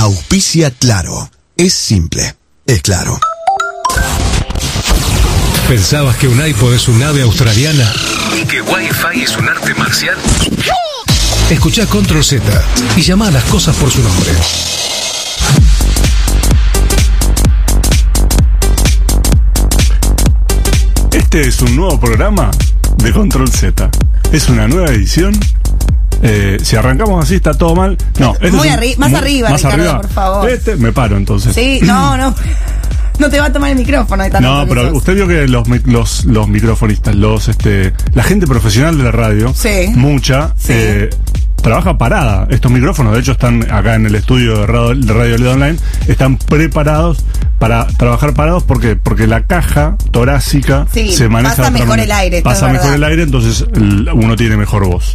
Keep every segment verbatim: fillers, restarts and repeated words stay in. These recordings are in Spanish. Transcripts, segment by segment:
Auspicia Claro. Es simple, es claro. ¿Pensabas que un iPod es un ave australiana? ¿Y que Wi-Fi es un arte marcial? Escuchá Control Z y llama a las cosas por su nombre. Este es un nuevo programa de Control Z. Es una nueva edición. Eh, si arrancamos así está todo mal. No, este muy es un, arri- más muy, arriba, más Ricardo, arriba. por favor. Este, me paro entonces. Sí, no, no. No te va a tomar el micrófono de tanto No, que pero sos. usted vio que los, mi- los, los microfonistas, los, este, la gente profesional de la radio, Sí. mucha, Sí. eh, trabaja parada. Estos micrófonos, de hecho, están acá en el estudio de Radio, de Radio L E D Online, están preparados para trabajar parados. ¿Por qué? Porque la caja torácica Sí, se maneja pasa de otra mejor manera. el aire, esto Pasa es mejor verdad. el aire, entonces el- uno tiene mejor voz.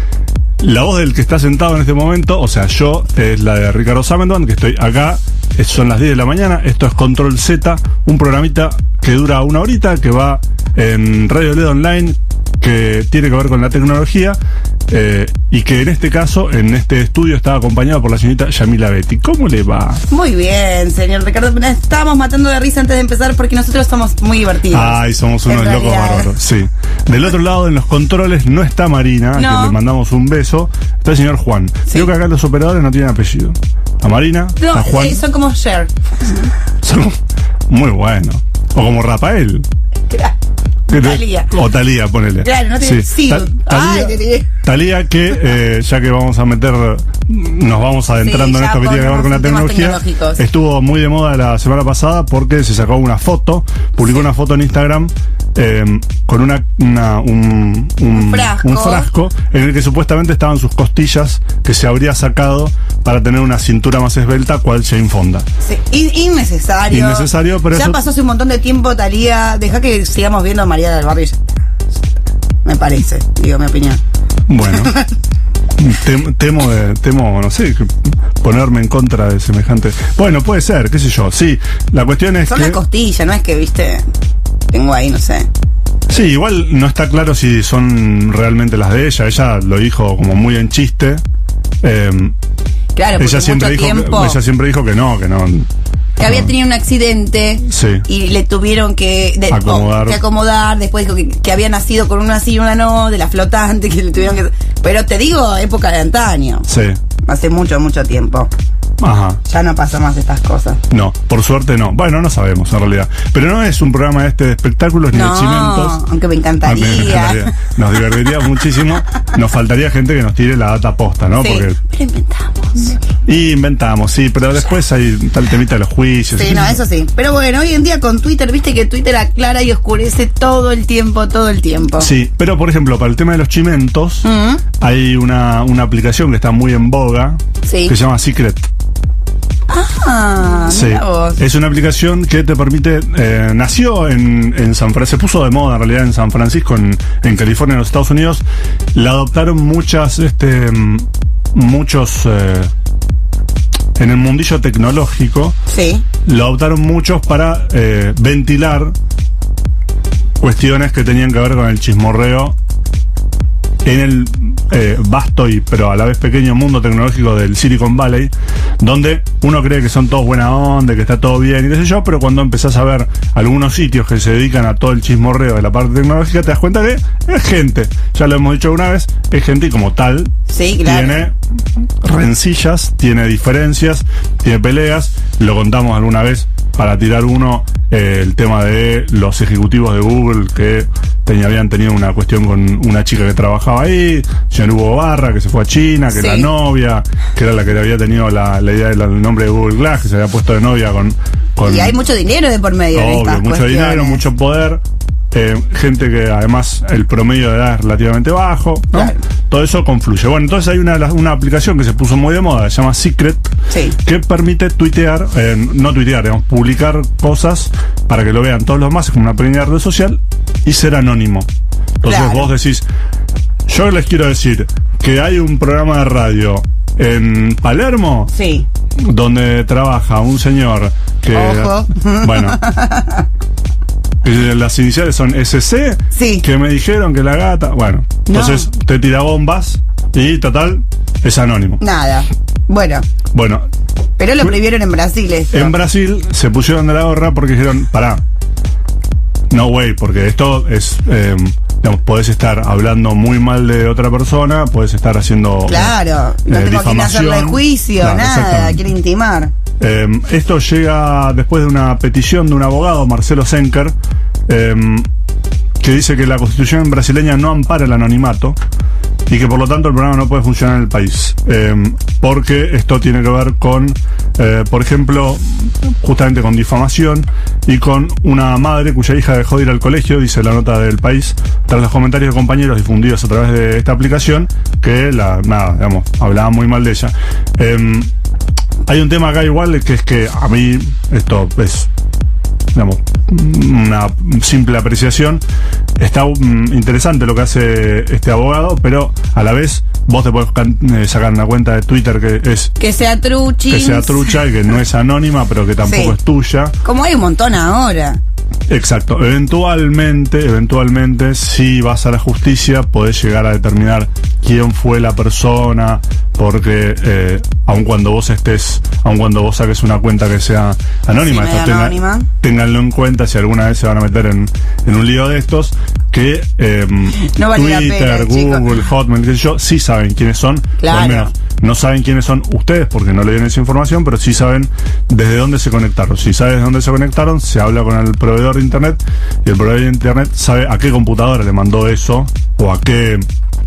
La voz del que está sentado en este momento, o sea, yo, es la de Ricardo Samendoan, que estoy acá. Es- Son las diez de la mañana. Esto es Control Z, un programita que dura una horita, que va en Radio L E D Online, que tiene que ver con la tecnología, eh, y que en este caso, en este estudio, está acompañado por la señorita Yamila Betty. ¿Cómo le va? Muy bien, señor Ricardo. Nos estábamos matando de risa antes de empezar porque nosotros somos muy divertidos. Ay, somos unos En locos realidad. bárbaros. Sí. Del otro lado, en los controles, no está Marina, a No. quien le mandamos un beso. Está el señor Juan. Sí. Creo que acá los operadores no tienen apellido. A Marina, No, a Juan. eh, son como Cher. Son muy buenos. O como Rafael. Claro. Talía. O Talía, ponele. Claro, no tiene sido. Ay, te diré. Talía que, eh, ya que vamos a meter, nos vamos adentrando Sí, en ya esto que tiene que ver con la ponemos temas tecnología. tecnológicos. Estuvo muy de moda la semana pasada porque se sacó una foto, publicó una foto en Instagram eh, con una, una un, un, Un frasco. un frasco en el que supuestamente estaban sus costillas que se habría sacado para tener una cintura más esbelta, cual Jane Fonda. Sí, in- innecesario. Innecesario, pero ya eso- pasó hace un montón de tiempo, Talía. Deja que sigamos viendo a María del Barrio. y ya está. Me parece, digo mi opinión. Bueno, tem- temo, de, temo, no sé, que ponerme en contra de semejante. Bueno, puede ser, qué sé yo. Sí, la cuestión es Son que. las costillas, no es que, viste, tengo ahí, no sé. Sí, igual no está claro si son realmente las de ella. Ella lo dijo como muy en chiste. Eh, Claro, porque ella siempre mucho dijo, tiempo que, ella siempre dijo que no, que no. que había tenido un accidente Sí. y le tuvieron que, de- Acomodar. o- que acomodar. Después dijo que, que había nacido con una sí y una no, de la flotante, que le tuvieron que. Pero te digo, época de antaño. Sí. Hace mucho, mucho tiempo. Ajá. Ya no pasa más de estas cosas. No, por suerte no. Bueno, no sabemos en realidad. Pero no es un programa este de espectáculos ni de No, chimentos. aunque me encantaría. Me encantaría. Nos divertiría muchísimo. Nos faltaría gente que nos tire la data posta, ¿no? Sí, Porque pero inventamos. y inventamos, sí, pero después hay tal temita de los juicios. Sí, no, eso sí. Pero bueno, hoy en día con Twitter, viste que Twitter aclara y oscurece todo el tiempo, todo el tiempo. Sí, pero por ejemplo, para el tema de los chimentos, Mm. hay una, una aplicación que está muy en boga, Sí. que se llama Secret. Ah, Sí, mira vos. es una aplicación que te permite, eh, nació en, en San Francisco, se puso de moda en realidad en San Francisco, en, en California, en los Estados Unidos. La adoptaron muchas, este, mm, muchos, eh, en el mundillo tecnológico, Sí. lo adoptaron muchos para eh, ventilar cuestiones que tenían que ver con el chismorreo en el eh, vasto y pero a la vez pequeño mundo tecnológico del Silicon Valley, donde uno cree que son todos buena onda, que está todo bien y qué sé yo, pero cuando empezás a ver algunos sitios que se dedican a todo el chismorreo de la parte tecnológica, te das cuenta que es gente, ya lo hemos dicho una vez, es gente y como tal Sí, claro. tiene rencillas, tiene diferencias, tiene peleas. Lo contamos alguna vez para tirar uno, eh, el tema de los ejecutivos de Google que tenía, habían tenido una cuestión con una chica que trabajaba ahí, Jean Hugo Barra, que se fue a China, que Sí. la novia, que era la que había tenido la, la idea del nombre de Google Glass, que se había puesto de novia con... con Y hay mucho dinero de por medio. en obvio, estas mucho cuestiones. dinero, mucho poder. Eh, gente que además el promedio de edad es relativamente bajo, ¿no? Claro. Todo eso confluye. Bueno, entonces hay una, una aplicación que se puso muy de moda, se llama Secret, Sí. que permite tuitear, eh, no tuitear, digamos, publicar cosas para que lo vean todos los demás, es como una pequeña red social, y ser anónimo. Entonces Claro. vos decís, yo les quiero decir que hay un programa de radio en Palermo Sí. donde trabaja un señor que... Ojo. Bueno... Eh, Las iniciales son S C, Sí. que me dijeron que la gata. Bueno, No. entonces te tira bombas Y total, es anónimo. Nada. Bueno. Bueno. Pero lo prohibieron en Brasil esto. En Brasil se pusieron de la gorra porque dijeron, pará, no way, porque esto es, eh, digamos, podés estar hablando muy mal de otra persona, podés estar haciendo Claro, no eh, tengo quien hacerle juicio, claro, nada, quiere intimar. Eh, esto llega después de una petición de un abogado, Marcelo Senker, eh, que dice que la constitución brasileña no ampara el anonimato y que por lo tanto el programa no puede funcionar en el país. Eh, porque esto tiene que ver con, eh, por ejemplo, justamente con difamación y con una madre cuya hija dejó de ir al colegio, dice la nota del País, tras los comentarios de compañeros difundidos a través de esta aplicación, que la, nada, digamos, hablaban muy mal de ella. Eh, hay un tema acá igual, que es que a mí esto es, digamos, una simple apreciación. Está um, interesante lo que hace este abogado, pero a la vez vos te podés eh, sacar una cuenta de Twitter que es que sea truchi, que sea trucha y que no es anónima, pero que tampoco sí. es tuya. Como hay un montón ahora. Exacto. Eventualmente, eventualmente, si vas a la justicia, podés llegar a determinar quién fue la persona, porque eh, aun cuando vos estés, aun cuando vos saques una cuenta que sea anónima, sí, esto tenga, anónima. ténganlo en cuenta si alguna vez se van a meter en, en un lío de estos, que eh, no vale Twitter, la pena, Google, chicos. Hotmail, qué sé yo, sí saben quiénes son, claro. o al menos no saben quiénes son ustedes porque no le dieron esa información, pero sí saben desde dónde se conectaron. Si sabes desde dónde se conectaron, se habla con el proveedor de internet y el proveedor de internet sabe a qué computadora le mandó eso o a qué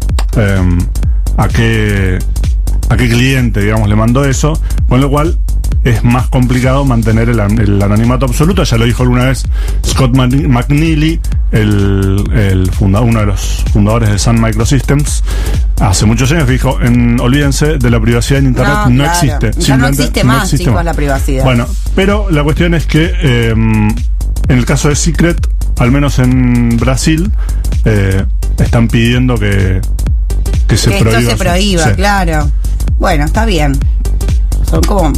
eh, a qué a qué cliente, digamos, le mandó eso, con lo cual es más complicado mantener el, el anonimato absoluto. Ya lo dijo alguna vez Scott McNealy, el, el funda, uno de los fundadores de Sun Microsystems, hace muchos años, que dijo, en, olvídense de la privacidad en internet, no, no claro. existe. Ya no existe más, no existe chicos, más. La privacidad. Bueno, pero la cuestión es que eh, en el caso de Secret, al menos en Brasil, eh, están pidiendo que, que se que prohíba. Esto se prohíba, sí. Claro. Bueno, está bien. Son como...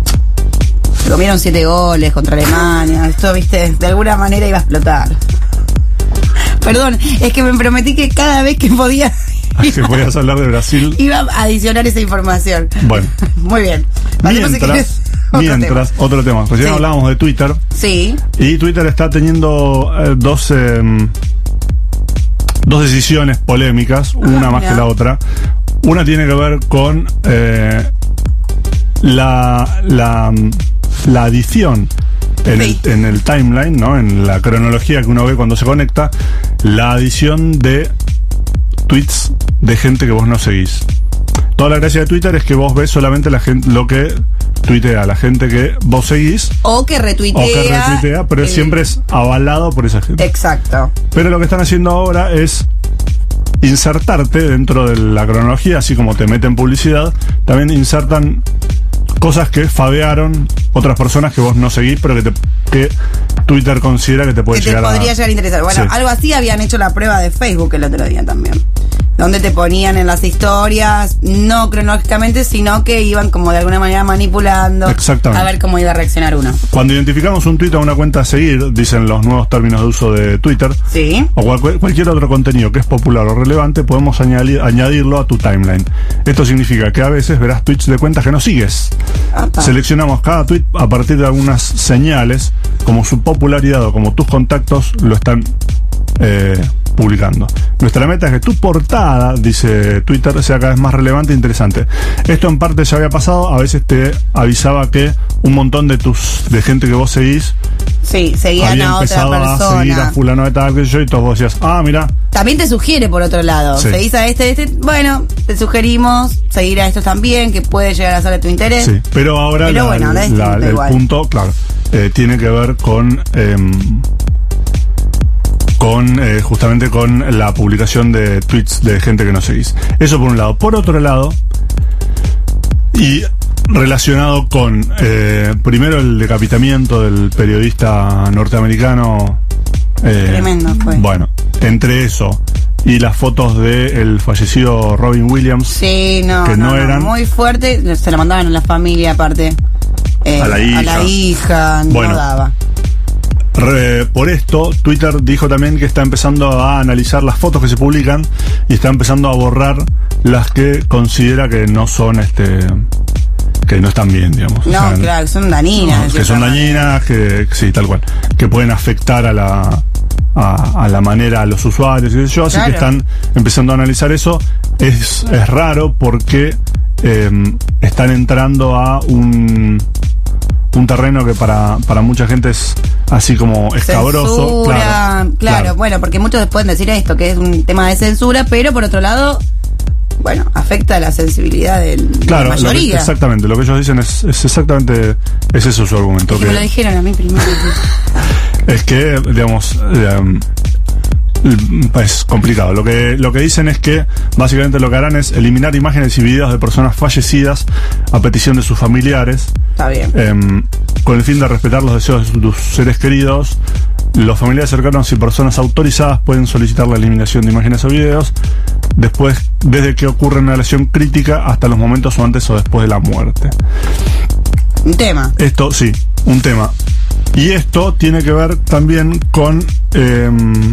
Se comieron siete goles contra Alemania. Esto, viste, de alguna manera iba a explotar. Perdón, es que me prometí que cada vez que podía... que podías hablar de Brasil, iba a adicionar esa información. Bueno. Muy bien. Mientras, otro mientras tema. otro tema. Recién sí. hablábamos de Twitter. Sí. Y Twitter está teniendo eh, dos... Eh, dos decisiones polémicas, una ah, más que la otra. Una tiene que ver con eh, la, la, la adición en, sí. el, en el timeline, ¿no? En la cronología que uno ve cuando se conecta, la adición de tweets de gente que vos no seguís. Toda la gracia de Twitter es que vos ves solamente la gente, lo que tuitea la gente que vos seguís o que retuitea, o que retuitea pero el... siempre es avalado por esa gente. Exacto. Pero lo que están haciendo ahora es insertarte dentro de la cronología, así como te meten publicidad, también insertan cosas que fabearon otras personas que vos no seguís, pero que, te, que Twitter considera que te puede que llegar te podría a... llegar a interesar. Bueno, sí. Algo así habían hecho la prueba de Facebook el otro día también, donde te ponían en las historias, no cronológicamente, sino que iban como de alguna manera manipulando a ver cómo iba a reaccionar uno. Cuando identificamos un tweet a una cuenta a seguir, dicen los nuevos términos de uso de Twitter, sí. o cual, cualquier otro contenido que es popular o relevante, podemos añadir, añadirlo a tu timeline. Esto significa que a veces verás tweets de cuentas que no sigues. Apa. Seleccionamos cada tweet a partir de algunas señales, como su popularidad o como tus contactos lo están eh, publicando. Nuestra meta es que tu portada, dice Twitter, sea cada vez más relevante e interesante. Esto en parte ya había pasado, a veces te avisaba que un montón de tus de gente que vos seguís sí, seguían había a empezado otra persona. a seguir a fulano de tal, que yo, y todos vos decías, ah, mira. También te sugiere por otro lado, sí. Seguís a este, este, bueno, te sugerimos seguir a estos también, que puede llegar a ser de tu interés. Sí, pero ahora pero la, bueno, la, la, el igual. punto, claro, eh, tiene que ver con eh, con eh, justamente con la publicación de tweets de gente que no seguís. Eso por un lado. Por otro lado, y relacionado con eh, primero el decapitamiento del periodista norteamericano. Eh, Tremendo fue. Bueno, entre eso y las fotos del fallecido Robin Williams. Sí, no, que no, no eran muy fuerte. Se la mandaban a la familia aparte. Eh, a la hija. A la hija, no bueno, daba. Re, por esto, Twitter dijo también que está empezando a analizar las fotos que se publican y está empezando a borrar las que considera que no son este que no están bien, digamos. No, o sea, claro, son dañinas. No, que son dañinas, que sí, tal cual, que pueden afectar a la a, a la manera a los usuarios y eso, así claro. que están empezando a analizar eso. Es, es raro porque eh, están entrando a un un terreno que para, para mucha gente es así como escabroso. Censura, claro, claro, claro, bueno, porque muchos pueden decir esto, que es un tema de censura, pero por otro lado, bueno, afecta la sensibilidad del, claro, de la mayoría. Lo que, exactamente, lo que ellos dicen es, es exactamente, es eso su argumento. Es que, que me lo dijeron a mí primero. Es que, digamos, eh, es complicado. Lo que, lo que dicen es que básicamente lo que harán es eliminar imágenes y videos de personas fallecidas a petición de sus familiares. Está bien. Eh, con el fin de respetar los deseos de sus seres queridos. Los familiares cercanos y personas autorizadas pueden solicitar la eliminación de imágenes o videos después, desde que ocurre una lesión crítica hasta los momentos o antes o después de la muerte. Un tema. Esto, sí, un tema. Y esto tiene que ver también con... Eh,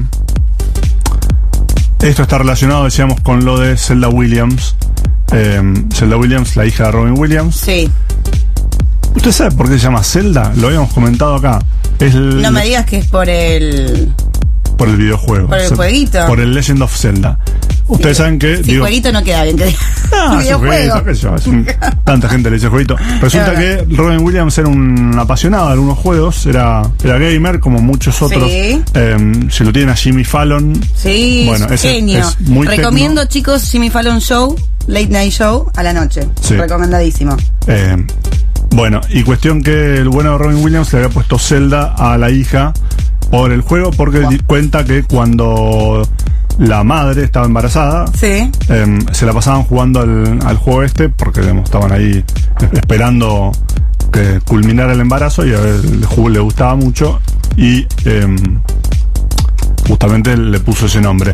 esto está relacionado, decíamos, con lo de Zelda Williams. Eh, Zelda Williams, la hija de Robin Williams. Sí. ¿Usted sabe por qué se llama Zelda? Lo habíamos comentado acá. Es el, no me digas que es por el... Por el videojuego. Por el jueguito. Por el Legend of Zelda. Ustedes sí, saben que... Sí, digo, jueguito no queda bien. Que no, videojuego. Qué sé yo, es un, tanta gente le dice jueguito. Resulta que Robin Williams era un apasionado de algunos juegos. Era, era gamer, como muchos otros. Sí. Eh, si lo tienen a Jimmy Fallon. Sí, bueno, es genio. Es muy Recomiendo, tecno. Chicos, Jimmy Fallon Show, Late Night Show, a la noche. Sí. Recomendadísimo. Eh... Bueno, y cuestión que el bueno de Robin Williams le había puesto Zelda a la hija por el juego, porque wow. cuenta que cuando la madre estaba embarazada, sí. eh, se la pasaban jugando al, al juego este, porque digamos, estaban ahí esperando que culminara el embarazo, y a ver, el juego le gustaba mucho, y eh, justamente le puso ese nombre.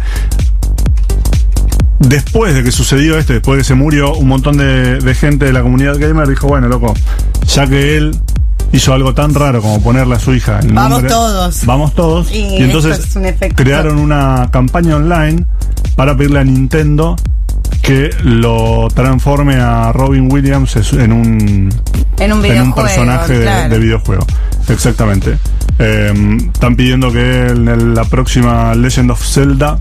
Después de que sucedió esto, después de que se murió, un montón de, de gente de la comunidad gamer dijo, bueno, loco, ya que él hizo algo tan raro como ponerle a su hija el vamos nombre, todos. Vamos todos. Sí, y entonces es un crearon una campaña online para pedirle a Nintendo que lo transforme a Robin Williams en un, en un, en un personaje claro. de, de videojuego. Exactamente. Eh, están pidiendo que en la próxima Legend of Zelda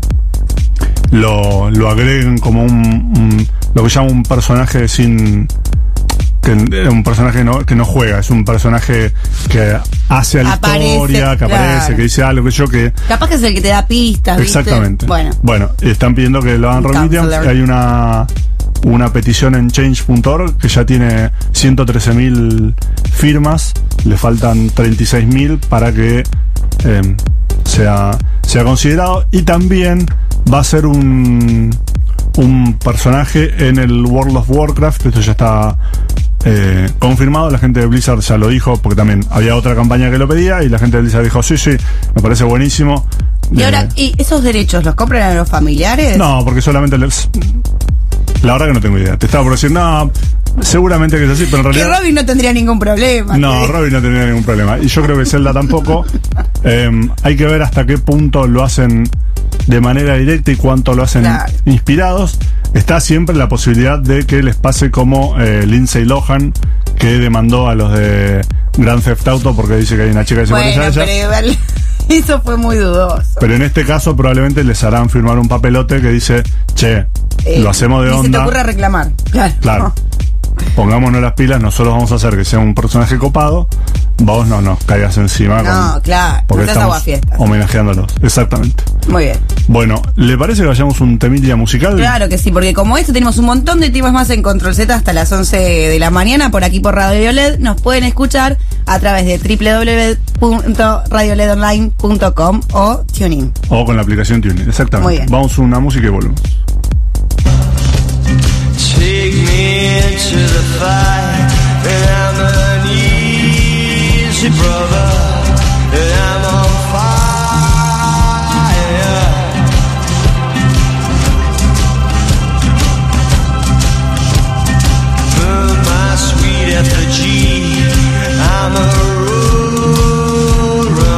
Lo, lo agreguen como un, un lo que llama un personaje sin que, un personaje no, que no juega, es un personaje que hace a la aparece, historia, que claro. aparece, que dice algo que yo que capaz que es el que te da pistas. Exactamente. ¿Viste? Bueno, bueno, están pidiendo que lo hagan Robin Williams. Hay una una petición en change punto org que ya tiene ciento trece mil firmas, le faltan treinta y seis mil para que eh, sea sea considerado, y también va a ser un un personaje en el World of Warcraft. Esto ya está eh, confirmado. La gente de Blizzard ya lo dijo, porque también había otra campaña que lo pedía, y la gente de Blizzard dijo, sí, sí, me parece buenísimo. Y eh, ahora, ¿y esos derechos los compran a los familiares? No, porque solamente les... La verdad que no tengo idea. Te estaba por decir, no, seguramente que es así, pero en realidad... Que Robin no tendría ningún problema. No, Robin no tendría ningún problema. Y yo creo que Zelda tampoco. eh, hay que ver hasta qué punto lo hacen de manera directa y cuánto lo hacen claro. inspirados. Está siempre la posibilidad de que les pase como eh, Lindsay Lohan, que demandó a los de Grand Theft Auto porque dice que hay una chica que se bueno, parece a ella. Pero eso fue muy dudoso. Pero en este caso probablemente les harán firmar un papelote que dice, che, eh, lo hacemos de ni onda. Se te ocurra reclamar. Claro. Claro. Pongámonos las pilas, nosotros vamos a hacer que sea un personaje copado, vos no nos caigas encima. No, con, claro, porque no estamos homenajeándolos. Exactamente. Muy bien. Bueno, ¿le parece que vayamos un temilla musical? Claro que sí, porque como esto tenemos un montón de temas más en Control Z hasta las once de la mañana, por aquí por Radio L E D. Nos pueden escuchar a través de doble u doble u doble u punto radio led online punto com o TuneIn. O con la aplicación TuneIn, exactamente. Muy bien. Vamos a una música y volvemos. Take me into the fight, and I'm an easy brother, and I'm on fire. Burn my sweet effigy, I'm a road runner.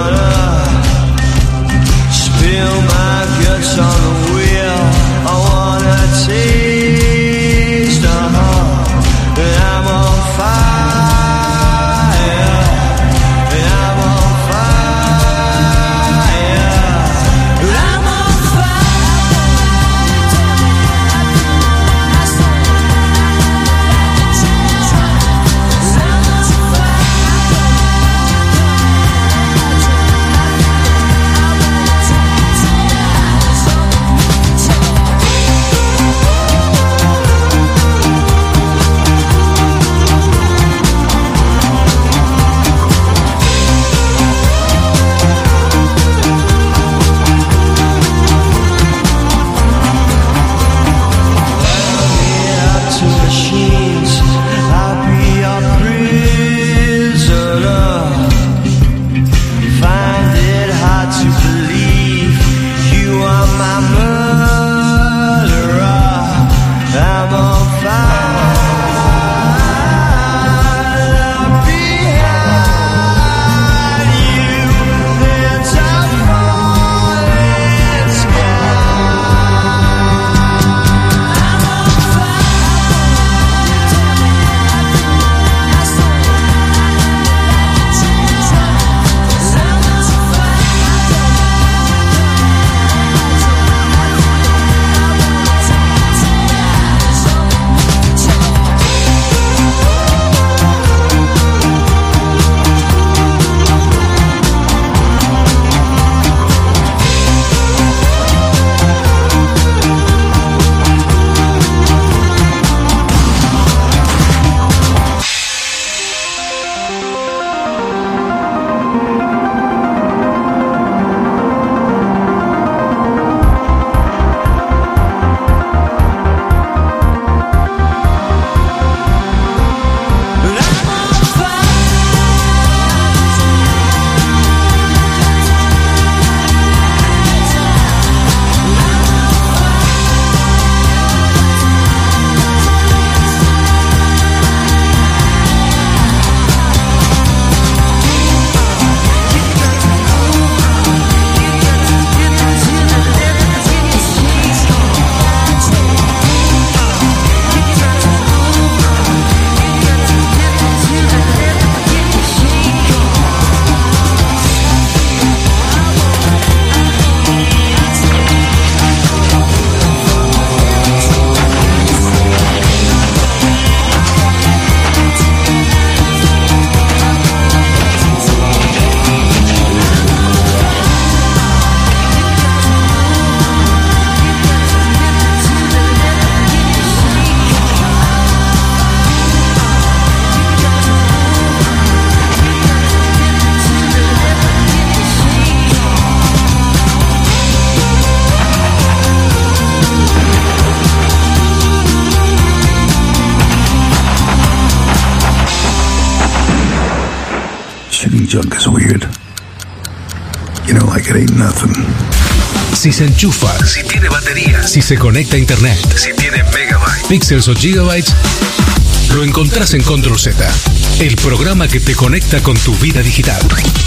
junk is weird. You know, like it ain't nothing. Si se enchufa, si tiene batería, si se conecta a internet, si tiene megabytes, píxeles o gigabytes, lo encontrás en Control Z, el programa que te conecta con tu vida digital.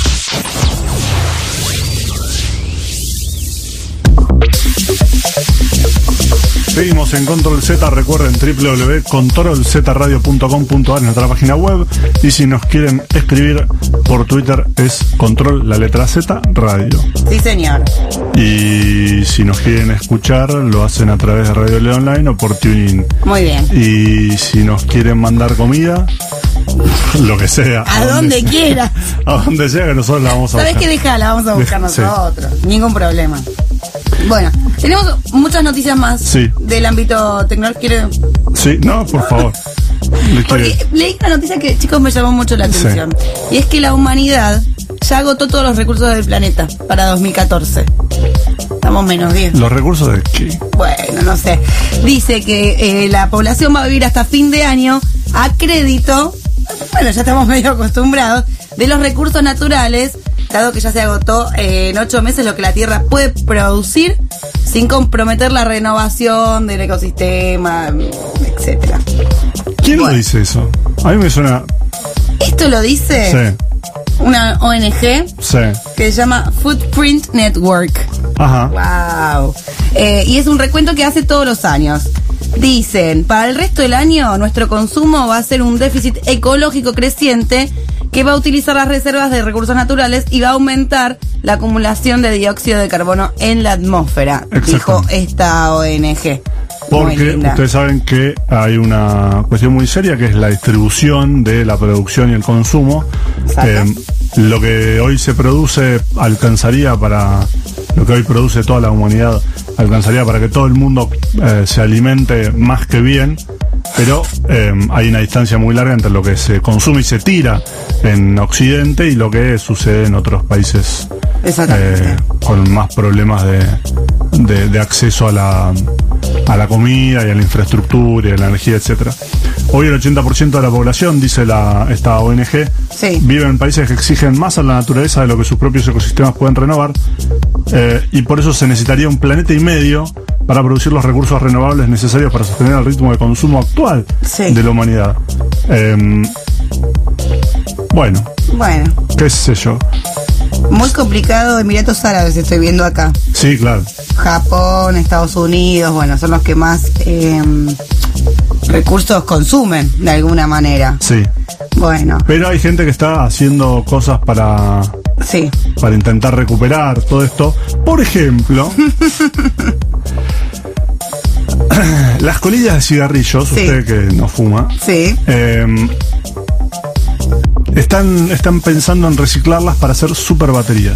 Seguimos en Control Z, recuerden doble u doble u doble u punto control z radio punto com punto a r, nuestra página web, y si nos quieren escribir por Twitter es control, la letra Z, radio. Sí, señor. Y si nos quieren escuchar, lo hacen a través de Radio Leo Online o por TuneIn. Muy bien. Y si nos quieren mandar comida, lo que sea. A, a donde, donde quiera. A donde sea, que nosotros la vamos a buscar. ¿Sabés qué? Dejala, vamos a buscar Deja, nosotros. Sí. Ningún problema. Bueno, tenemos muchas noticias más sí. del ámbito tecnológico. Sí, no, por favor. Porque leí una noticia que, chicos, me llamó mucho la atención. Sí. Y es que la humanidad ya agotó todos los recursos del planeta para dos mil catorce. Estamos menos diez. ¿Los recursos de qué? Bueno, no sé. Dice que eh, la población va a vivir hasta fin de año a crédito, bueno, ya estamos medio acostumbrados, de los recursos naturales, dado que ya se agotó eh, en ocho meses lo que la Tierra puede producir sin comprometer la renovación del ecosistema, etcétera. ¿Quién bueno. lo dice eso? A mí me suena... Esto lo dice sí. una O N G sí. que se llama Footprint Network. Ajá. Wow. Eh, y es un recuento que hace todos los años. Dicen, para el resto del año nuestro consumo va a ser un déficit ecológico creciente que va a utilizar las reservas de recursos naturales y va a aumentar la acumulación de dióxido de carbono en la atmósfera, dijo esta O N G. Porque ustedes saben que hay una cuestión muy seria que es la distribución de la producción y el consumo. Eh, lo que hoy se produce alcanzaría para... Lo que hoy produce toda la humanidad alcanzaría para que todo el mundo eh, se alimente más que bien, pero eh, hay una distancia muy larga entre lo que se consume y se tira en Occidente y lo que sucede en otros países eh, con más problemas de, de, de acceso a la, a la comida y a la infraestructura y a la energía, etcétera. Hoy el ochenta por ciento de la población, dice la, esta O N G, sí. vive en países que exigen más a la naturaleza de lo que sus propios ecosistemas pueden renovar, eh, y por eso se necesitaría un planeta y medio para producir los recursos renovables necesarios para sostener el ritmo de consumo actual sí. de la humanidad. Eh, bueno, bueno, qué sé yo. Muy complicado. Emiratos Árabes estoy viendo acá. Sí, claro. Japón, Estados Unidos, bueno, son los que más eh, recursos consumen de alguna manera. Sí. Bueno. Pero hay gente que está haciendo cosas para... Sí. Para intentar recuperar todo esto. Por ejemplo... las colillas de cigarrillos, sí. usted que no fuma, sí. eh, están, están pensando en reciclarlas para hacer super baterías.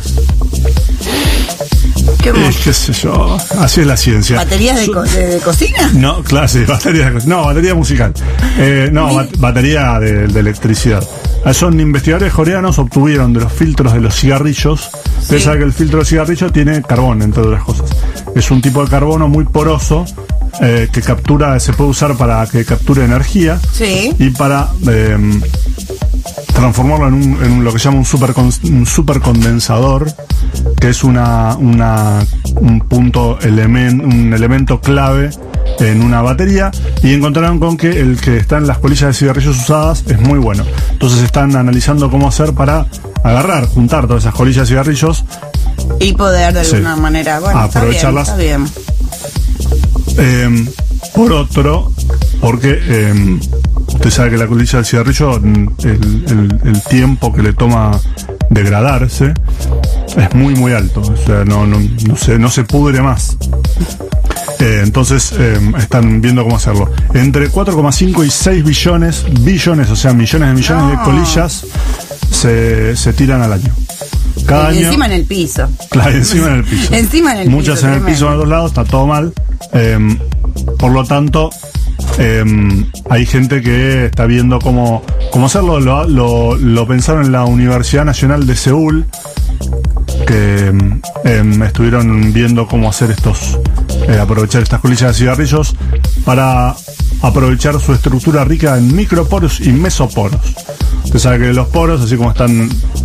¿Qué, eh, ¿Qué sé yo? Así es la ciencia. ¿Baterías de, co de, de cocina? No, claro, sí, baterías de cocina. No, batería musical. Eh, no, ba batería de, de electricidad. Son investigadores coreanos, obtuvieron de los filtros de los cigarrillos. Usted sí. sabe que el filtro de cigarrillo tiene carbón, entre otras cosas. Es un tipo de carbono muy poroso. Eh, que captura, se puede usar para que capture energía sí. y para eh, transformarlo en, un, en lo que se llama un, super, un supercondensador, que es una, una un punto element, un elemento clave en una batería, y encontraron con que el que está en las colillas de cigarrillos usadas es muy bueno. Entonces están analizando cómo hacer para agarrar, juntar todas esas colillas de cigarrillos y poder de alguna sí. manera bueno, aprovecharlas. Está bien, está bien. Eh, por otro, porque eh, usted sabe que la colilla del cigarrillo, el, el, el tiempo que le toma degradarse es muy muy alto, o sea, no, no, no, se, no se pudre más. Eh, entonces eh, están viendo cómo hacerlo. Entre cuatro coma cinco y seis billones, billones, o sea, millones de millones no. de colillas se, se tiran al año. Cada y año, encima en el piso. Claro, encima en el piso. encima en el Muchas piso, en el tremendo. piso a los lados, está todo mal. Eh, por lo tanto, eh, hay gente que está viendo cómo, cómo hacerlo. Lo, lo, lo pensaron en la Universidad Nacional de Seúl, que eh, estuvieron viendo cómo hacer estos, eh, aprovechar estas colillas de cigarrillos para aprovechar su estructura rica en microporos y mesoporos. Usted sabe que los poros, así como están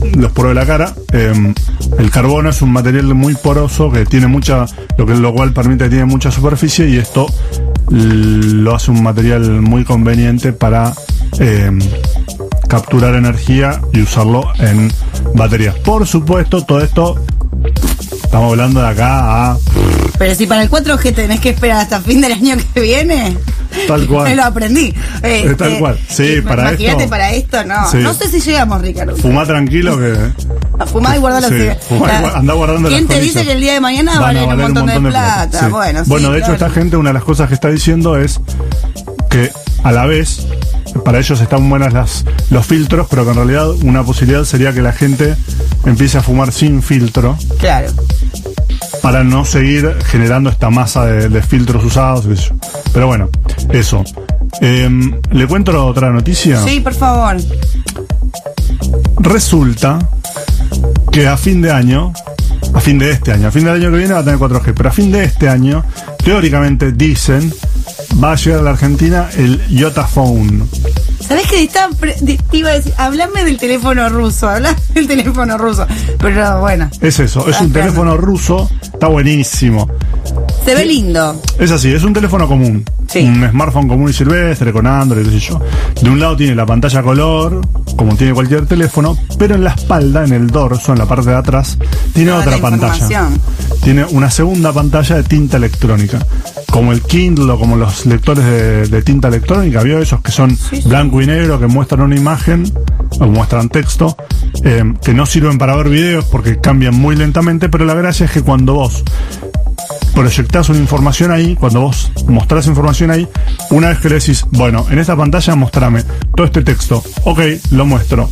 los poros de la cara. Eh, el carbono es un material muy poroso que tiene mucha, lo que lo cual permite que tiene mucha superficie, y esto lo hace un material muy conveniente para eh, capturar energía y usarlo en baterías. Por supuesto, todo esto estamos hablando de acá a... Pero si para el cuatro G tenés que esperar hasta fin del año que viene. Tal cual. Me lo aprendí. Eh, Tal eh, cual. Sí, para esto. Imagínate para esto, no. Sí. No sé si llegamos, Ricardo. Fumá tranquilo que... Fumá y guardá los Sí, fumá y gua- andá guardando ¿Quién las te colillas? dice que el día de mañana Van a valen un valer montón, de plata? Sí. Bueno, sí, Bueno, de hecho, claro. esta gente, una de las cosas que está diciendo es que a la vez, para ellos están buenas las, los filtros, pero que en realidad una posibilidad sería que la gente empiece a fumar sin filtro Claro. para no seguir generando esta masa de, de filtros usados, qué sé yo. Pero bueno, eso. Eh, ¿Le cuento otra noticia? Sí, por favor. Resulta que a fin de año, a fin de este año, a fin del año que viene va a tener cuatro G, pero a fin de este año, teóricamente dicen, va a llegar a la Argentina el Yotaphone. ¿Sabés qué? Estaba pre- te iba a decir, hablame del teléfono ruso, hablame del teléfono ruso. Pero bueno, Es eso, es un Bacán. teléfono ruso, está buenísimo. se ve lindo. Es así, es un teléfono común. Sí. Un smartphone común y silvestre, con Android, qué sé yo. De un lado tiene la pantalla color, como tiene cualquier teléfono, pero en la espalda, en el dorso, en la parte de atrás, tiene Toda otra la pantalla. información. Tiene una segunda pantalla de tinta electrónica. Como el Kindle o como los lectores de, de tinta electrónica, ¿vio? Esos que son Sí, sí. blanco y negro, que muestran una imagen o muestran texto, eh, que no sirven para ver videos porque cambian muy lentamente, pero la gracia es que cuando vos proyectás una información ahí, cuando vos mostrás información ahí, una vez que le decís, bueno, en esta pantalla mostrame todo este texto, ok, lo muestro,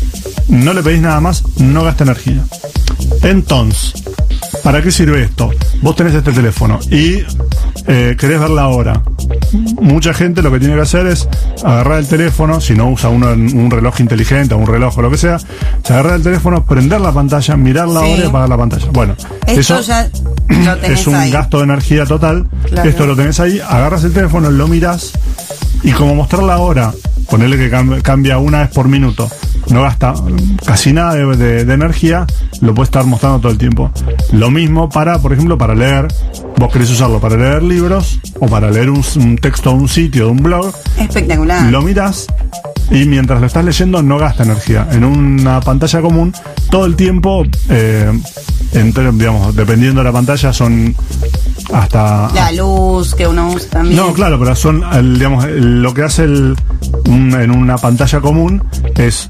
no le pedís nada más, no gasta energía. Entonces, ¿para qué sirve esto? Vos tenés este teléfono y eh, querés ver la hora. Mucha gente lo que tiene que hacer es agarrar el teléfono, si no usa uno en un reloj inteligente o un reloj o lo que sea, se agarra el teléfono, prender la pantalla, mirar la Sí. hora y apagar la pantalla. Bueno, Esto eso ya lo tenés es un ahí. gasto de energía total. Claro. Esto lo tenés ahí, agarras el teléfono, lo mirás y como mostrar la hora, ponerle que cam- cambia una vez por minuto, no gasta casi nada de, de- de energía, lo puedes estar mostrando todo el tiempo. Lo mismo para, por ejemplo, para leer. Vos querés usarlo para leer libros o para leer un, un texto de un sitio, de un blog, Espectacular. lo miras y mientras lo estás leyendo no gasta energía. En una pantalla común, todo el tiempo, eh, entre, digamos, dependiendo de la pantalla, son hasta... La luz que uno usa también. No, claro, pero son, el, digamos, el- lo que hace el, un- en una pantalla común es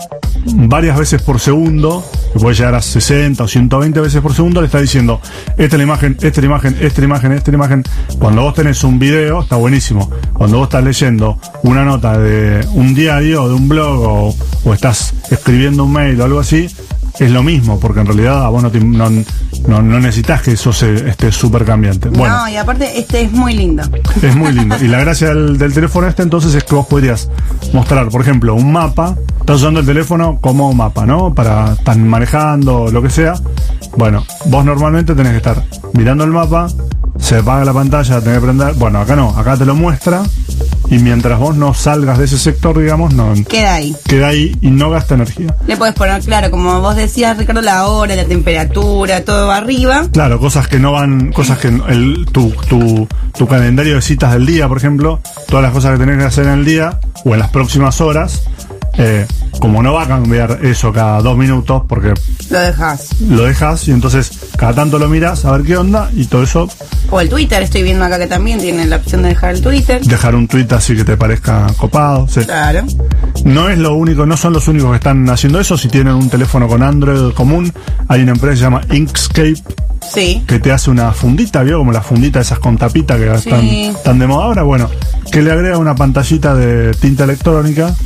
varias veces por segundo, que puede llegar a sesenta o ciento veinte veces por segundo, le está diciendo, esta es la imagen, esta es la imagen, esta es la imagen, esta es la imagen. Cuando vos tenés un video, está buenísimo. Cuando vos estás leyendo una nota de un diario o de un blog o, o estás escribiendo un mail o algo así, es lo mismo, porque en realidad vos no, te- no, no, no necesitas que eso se, esté súper cambiante. Bueno, No, y aparte este es muy lindo. es muy lindo. Y la gracia del, del teléfono este entonces es que vos podrías mostrar, por ejemplo, un mapa. Estás usando el teléfono como mapa, ¿no? Para estar manejando, lo que sea. Bueno, vos normalmente tenés que estar mirando el mapa, se apaga la pantalla, tenés que prender. Bueno, acá no, acá te lo muestra. Y mientras vos no salgas de ese sector, digamos, no Queda ahí. queda ahí y no gasta energía. Le puedes poner, claro, como vos decías, Ricardo, la hora, la temperatura, todo arriba. Claro, cosas que no van, cosas que el, tu, tu, tu calendario de citas del día, por ejemplo, todas las cosas que tenés que hacer en el día o en las próximas horas, eh, como no va a cambiar eso cada dos minutos, porque Lo dejas. lo dejas y entonces cada tanto lo miras a ver qué onda y todo eso, O el Twitter, estoy viendo acá que también tiene la opción de dejar el Twitter. dejar un tweet así que te parezca copado. Sí. Claro. No es lo único, no son los únicos que están haciendo eso. Si tienen un teléfono con Android común, hay una empresa que se llama Inkscape Sí. que te hace una fundita, ¿vio? Como la fundita esas con tapita que Sí. están, están de moda ahora. Bueno, que le agrega una pantallita de tinta electrónica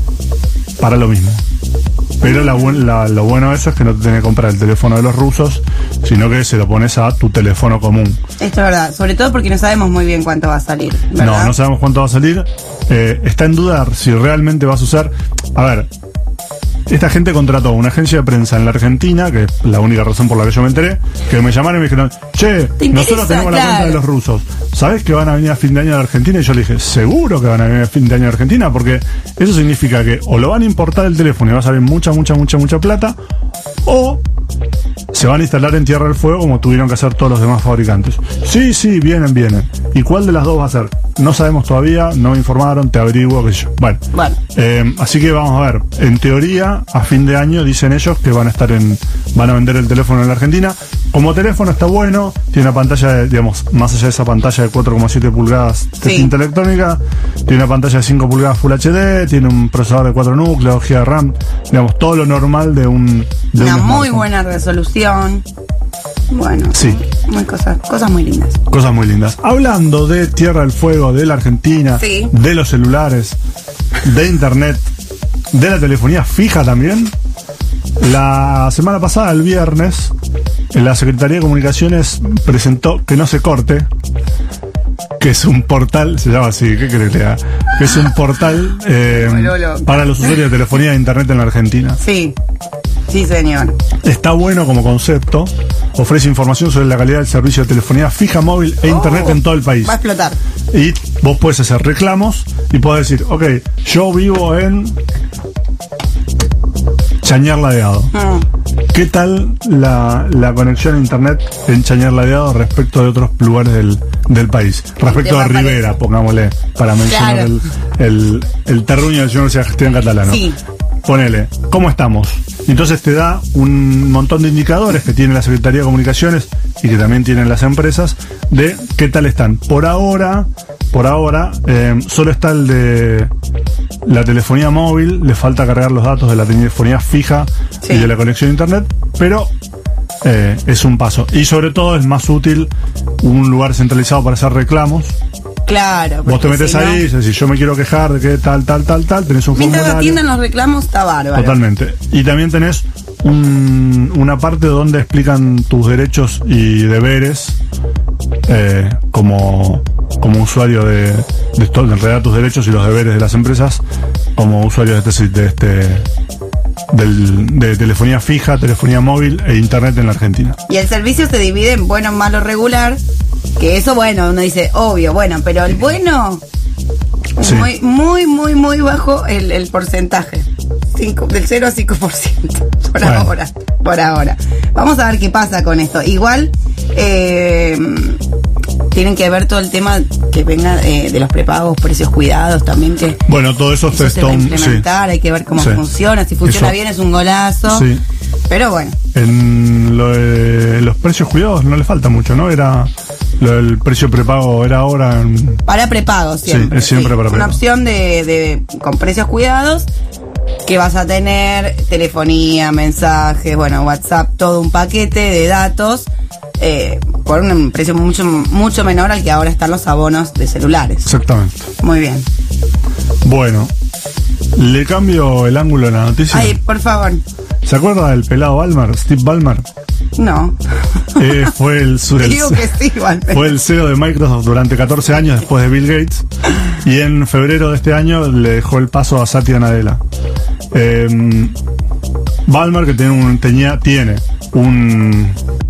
para lo mismo. Pero la, buen- la- lo bueno de eso es que no te tenés que comprar el teléfono de los rusos, sino que se lo pones a tu teléfono común. Esto es verdad. Sobre todo porque no sabemos muy bien cuánto va a salir. ¿verdad? No, no sabemos cuánto va a salir. Eh, está en duda si realmente vas a usar. A ver, esta gente contrató una agencia de prensa en la Argentina, que es la única razón por la que yo me enteré, que me llamaron y me dijeron, che, nosotros tenemos la claro. cuenta de los rusos, ¿sabés que van a venir a fin de año a la Argentina? Y yo le dije, seguro que van a venir a fin de año a Argentina, porque eso significa que o lo van a importar el teléfono y va a salir mucha, mucha, mucha, mucha plata, o se van a instalar en Tierra del Fuego como tuvieron que hacer todos los demás fabricantes. Sí, sí, vienen, vienen. ¿Y cuál de las dos va a ser? No sabemos todavía, no me informaron, te averiguo, qué sé yo. Bueno, Bueno. eh, así que vamos a ver. En teoría, a fin de año dicen ellos que van a estar en, van a vender el teléfono en la Argentina. Como teléfono está bueno, tiene una pantalla, de, digamos, más allá de esa pantalla de cuatro coma siete pulgadas de Sí. tinta electrónica, tiene una pantalla de cinco pulgadas Full H D, tiene un procesador de cuatro núcleos, giga de RAM, digamos, todo lo normal de un de Una un muy smartphone. buena resolución. Bueno, Sí. muy cosas, cosas muy lindas. Cosas muy lindas. Hablando de Tierra del Fuego, de la Argentina, Sí. de los celulares, de internet, de la telefonía fija también. La semana pasada, el viernes, la Secretaría de Comunicaciones presentó Que No Se Corte, que es un portal, se llama así, ¿qué crees que le haga? Que es un portal eh, Bueno, loco. para los usuarios de telefonía e internet en la Argentina. Sí, sí, señor. Está bueno como concepto, ofrece información sobre la calidad del servicio de telefonía fija, móvil e internet Oh, en todo el país. Va a explotar. Y vos puedes hacer reclamos y podés decir, ok, yo vivo en Chañar Ladeado. Mm. ¿Qué tal la, la conexión a internet en Chañar Ladeado respecto de otros lugares del, del país? Respecto Te a va a Rivera, aparecer. pongámosle, para mencionar Claro. el, el, el terruño del señor Sebastián Catalano. Sí. Ponele, ¿cómo estamos? Entonces te da un montón de indicadores que tiene la Secretaría de Comunicaciones y que también tienen las empresas de qué tal están. Por ahora, por ahora, eh, solo está el de la telefonía móvil, le falta cargar los datos de la telefonía fija Sí. y de la conexión a internet, pero eh, es un paso. Y sobre todo es más útil un lugar centralizado para hacer reclamos. Claro. Vos te porque metes si no- ahí y dices, si yo me quiero quejar de que tal, tal, tal, tal, tenés un Mientras formulario. atiendan los reclamos, está bárbaro. Totalmente. Y también tenés un- una parte donde explican tus derechos y deberes eh, como, como usuario de, de esto, en realidad tus derechos y los deberes de las empresas como usuario de este, de este del, de telefonía fija, telefonía móvil e internet en la Argentina. Y el servicio se divide en bueno, malo, regular. Que eso, bueno, uno dice, obvio, bueno, pero el bueno, Sí. muy, muy, muy, muy bajo el, el porcentaje. Cinco- del cero a cinco por ciento por Bueno. ahora. Por ahora. Vamos a ver qué pasa con esto. Igual, eh, tienen que ver todo el tema que venga eh, de los prepagos, precios cuidados también, que Bueno, todo eso, eso se va a sí. implementar, hay que ver cómo Sí. funciona. Si funciona Eso. bien es un golazo. Sí. Pero bueno. En lo de los precios cuidados no le falta mucho, ¿no? Era lo del precio prepago era ahora en- Para prepago siempre. Sí, es siempre para Una prepago. opción de, de con precios cuidados que vas a tener telefonía, mensajes, bueno, WhatsApp, todo un paquete de datos eh, por un precio mucho mucho menor al que ahora están los abonos de celulares. exactamente. Muy bien. Bueno, le cambio el ángulo de la noticia. Ay, por favor. ¿Se acuerda del pelado Ballmer, Steve Ballmer? No. Eh, fue el, su- el- Digo que sí, igual. fue el C E O de Microsoft durante catorce años después de Bill Gates y en febrero de este año le dejó el paso a Satya Nadella. Eh, Ballmer, que tiene, un, tenía, tiene un,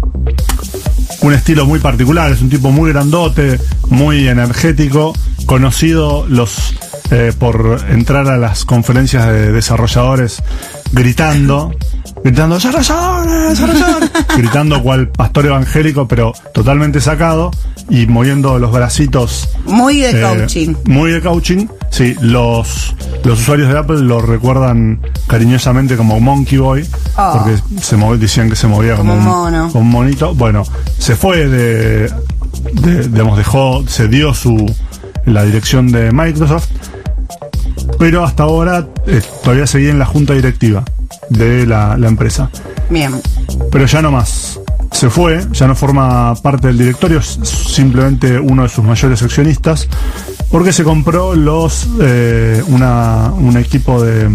un estilo muy particular, es un tipo muy grandote, muy energético, conocido los eh, por entrar a las conferencias de desarrolladores gritando, gritando desarrolladores, desarrolladores, gritando cual pastor evangélico, pero totalmente sacado y moviendo los bracitos. Muy de eh, coaching. muy de coaching. Sí, los, los usuarios de Apple lo recuerdan cariñosamente como Monkey Boy, Oh. porque se movi- decían que se movía como, Como un un mono. como un monito. Bueno, se fue de, de- digamos, dejó, se dio su, la dirección de Microsoft, pero hasta ahora eh, todavía seguía en la junta directiva de la, la empresa. Bien. Pero ya no más. Se fue, ya no forma parte del directorio, es simplemente uno de sus mayores accionistas, porque se compró los eh, una un equipo de,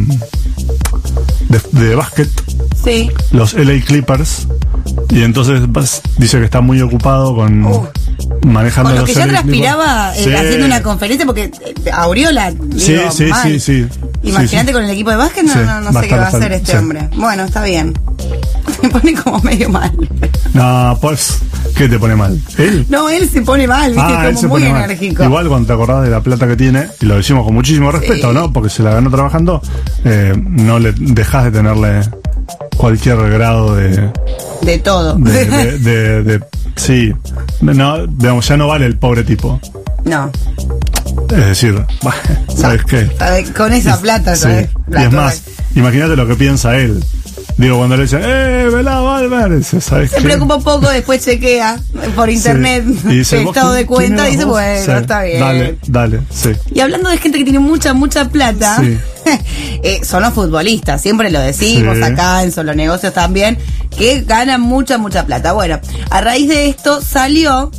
de de básquet, Sí. los L A Clippers, y entonces bas- dice que está muy ocupado con Uh. manejando Con lo los que ya L A transpiraba Clippers. eh, Sí. haciendo una conferencia, porque eh, Aureola. Sí, digo, sí, mal. sí, sí. Imagínate sí, sí. con el equipo de básquet, no, Sí, no, no va a sé qué estar va a hacer bastante- este sí. hombre. Bueno, está bien. Me pone como medio mal. No, pues, ¿qué te pone mal? ¿Él? No, él se pone mal, viste, Ah, él como se muy pone mal. enérgico. Igual cuando te acordás de la plata que tiene, y lo decimos con muchísimo respeto, Sí. ¿no? Porque se la ganó trabajando, eh, no le dejas de tenerle cualquier grado de... De todo. de, de, de- de- sí, no, digamos, ya no vale el pobre tipo. No. Es decir, ¿sabes qué? ¿Sabes? Con esa plata, Sí. ¿sabes? Y es más, imagínate lo que piensa él. Digo, cuando le dicen, ¡eh, velá, Valver! ¿Sabes Se qué? preocupa un poco, después chequea por internet Sí. Y dice, el ¿vos estado quién- de cuenta y quién dice, eras vos? bueno, Sí. está bien. Dale, dale, sí. Y hablando de gente que tiene mucha, mucha plata, Sí. eh, son los futbolistas, siempre lo decimos Sí. acá en Solo Negocios también, que ganan mucha, mucha plata. Bueno, a raíz de esto salió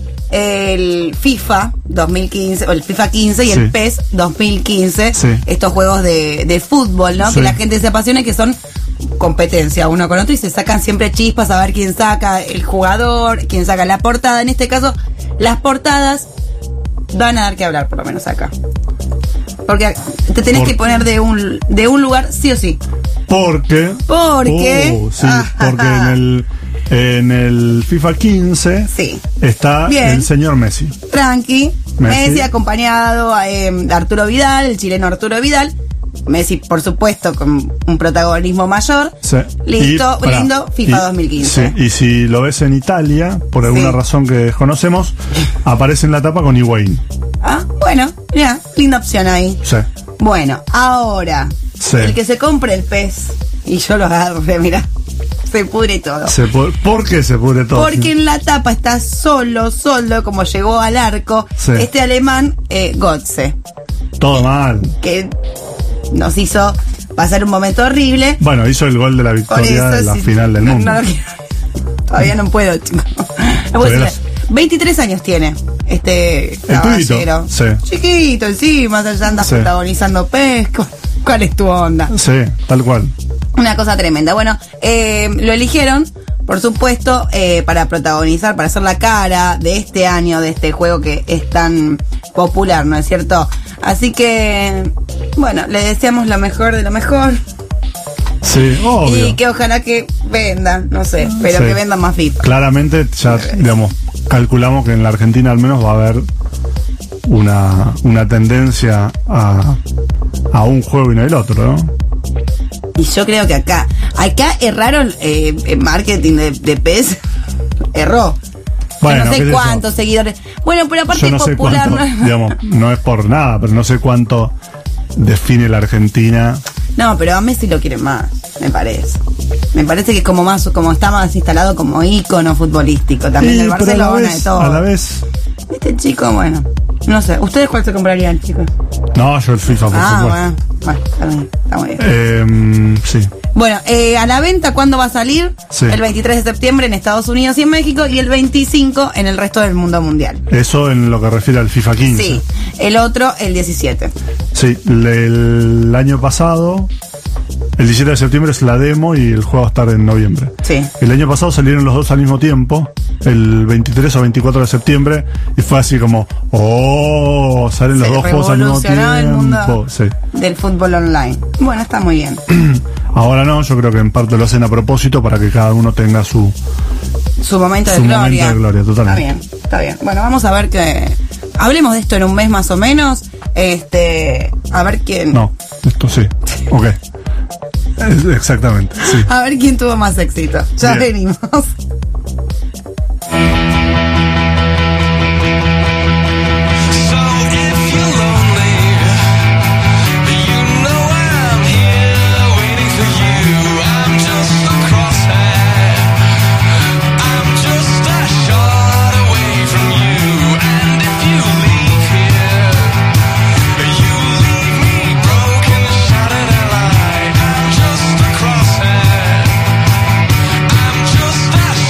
el FIFA dos mil quince, o el FIFA quince y Sí. el PES dos mil quince, Sí. estos juegos de, de fútbol, ¿no? Sí. Que la gente se apasiona y que son competencia uno con otro y se sacan siempre chispas a ver quién saca el jugador, quién saca la portada. En este caso, las portadas van a dar que hablar, por lo menos acá. Porque te tenés Por- que poner de un, de un lugar sí o sí. Porque. Porque- Oh, sí, Ah, porque en el, en el FIFA quince Sí. está Bien. el señor Messi. Tranqui, Messi, Messi. acompañado eh, de Arturo Vidal, el chileno Arturo Vidal. Messi, por supuesto, con un protagonismo mayor. Sí. Listo, Y, pará, lindo, FIFA y- dos mil quince. Sí, y si lo ves en Italia, por alguna Sí. razón que desconocemos, aparece en la tapa con Higuaín. Ah, bueno, mira, linda opción ahí. Sí. Bueno, ahora, Sí. el que se compre el pez, y yo lo agarré, mira, se pudre todo. Se pu- ¿Por qué se pudre todo? Porque en la tapa está solo, solo, como llegó al arco, Sí. este alemán, eh, Götze, Todo mal. que nos hizo pasar un momento horrible. Bueno, hizo el gol de la Por victoria eso, de la sí, final del no- mundo. no lo quiero. Todavía no puedo, chicos. No puedo Todavía decir. veintitrés años tiene este El caballero. pibito, sí. Chiquito, encima, ya andas Sí. protagonizando pez. ¿Cuál es tu onda? Sí, tal cual. Una cosa tremenda. Bueno, eh, lo eligieron, por supuesto, eh, para protagonizar, para hacer la cara de este año, de este juego que es tan popular, ¿no es cierto? Así que, bueno, le deseamos lo mejor de lo mejor. Sí, obvio. Y que ojalá que vendan, no sé, pero Sí. que vendan más FIFA. Claramente, ya, digamos, calculamos que en la Argentina al menos va a haber una, una tendencia a, a un juego y no el otro, ¿no? Y yo creo que acá, acá erraron eh, el marketing de, de PES, erró. Bueno, Yo no ¿qué sé es cuántos eso? seguidores. Bueno, pero aparte Yo no sé popular, cuánto, ¿no? digamos, no es por nada, pero no sé cuánto define la Argentina. No, pero a Messi lo quieren más, me parece. Me parece que es como más, como está más instalado como ícono futbolístico también Y, del pero a la Barcelona, vez- de todo. A la vez, Este chico, bueno, no sé. ¿Ustedes cuál se comprarían, chicos? no, yo el FIFA, por Ah, supuesto. bueno, bueno, está bien, está muy bien. Eh, sí. Bueno, eh, a la venta, ¿cuándo va a salir? Sí. El veintitrés de septiembre en Estados Unidos y en México y el veinticinco en el resto del mundo mundial. Eso en lo que refiere al FIFA quince. Sí, el otro el diecisiete. Sí, le- el año pasado, el diecisiete de septiembre es la demo y el juego va a estar en noviembre. Sí. El año pasado salieron los dos al mismo tiempo, el veintitrés o veinticuatro de septiembre, y fue así como, oh, salen los Se dos juegos al mismo revolucionó el mundo tiempo. Sí. del fútbol online. Bueno, está muy bien. Ahora no, yo creo que en parte lo hacen a propósito para que cada uno tenga su... Su momento de Su gloria. momento de gloria, totalmente. Está bien, está bien. Bueno, vamos a ver que... Hablemos de esto en un mes más o menos. Este... A ver quién... No, esto sí. Ok. Es- Exactamente, sí. A ver quién tuvo más éxito. Ya Bien. venimos. So if you're lonely, you know I'm here waiting for you. I'm just a crosshair. I'm just a shot away from you. And if you leave here, you leave me broken, shattered alive. I'm just a crosshair. I'm just a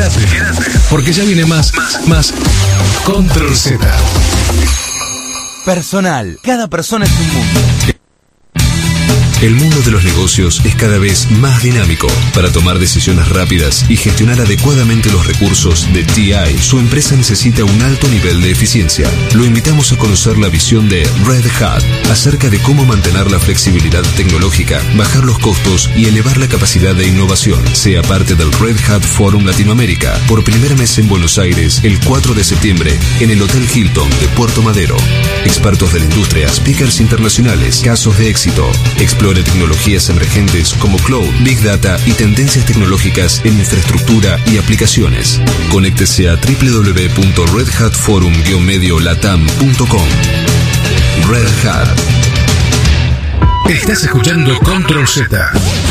Quédate, quédate, porque ya viene más, más, más Control Z. Personal. Cada persona es un mundo. El mundo de los negocios es cada vez más dinámico. Para tomar decisiones rápidas y gestionar adecuadamente los recursos de T I, su empresa necesita un alto nivel de eficiencia. Lo invitamos a conocer la visión de Red Hat acerca de cómo mantener la flexibilidad tecnológica, bajar los costos y elevar la capacidad de innovación. Sea parte del Red Hat Forum Latinoamérica por primera vez en Buenos Aires el cuatro de septiembre en el Hotel Hilton de Puerto Madero. Expertos de la industria, speakers internacionales, casos de éxito. Explore tecnologías emergentes como cloud, big data y tendencias tecnológicas en infraestructura y aplicaciones. Conéctese a w w w punto red hat forum medio latam punto com. Red Hat. Estás escuchando Control Z.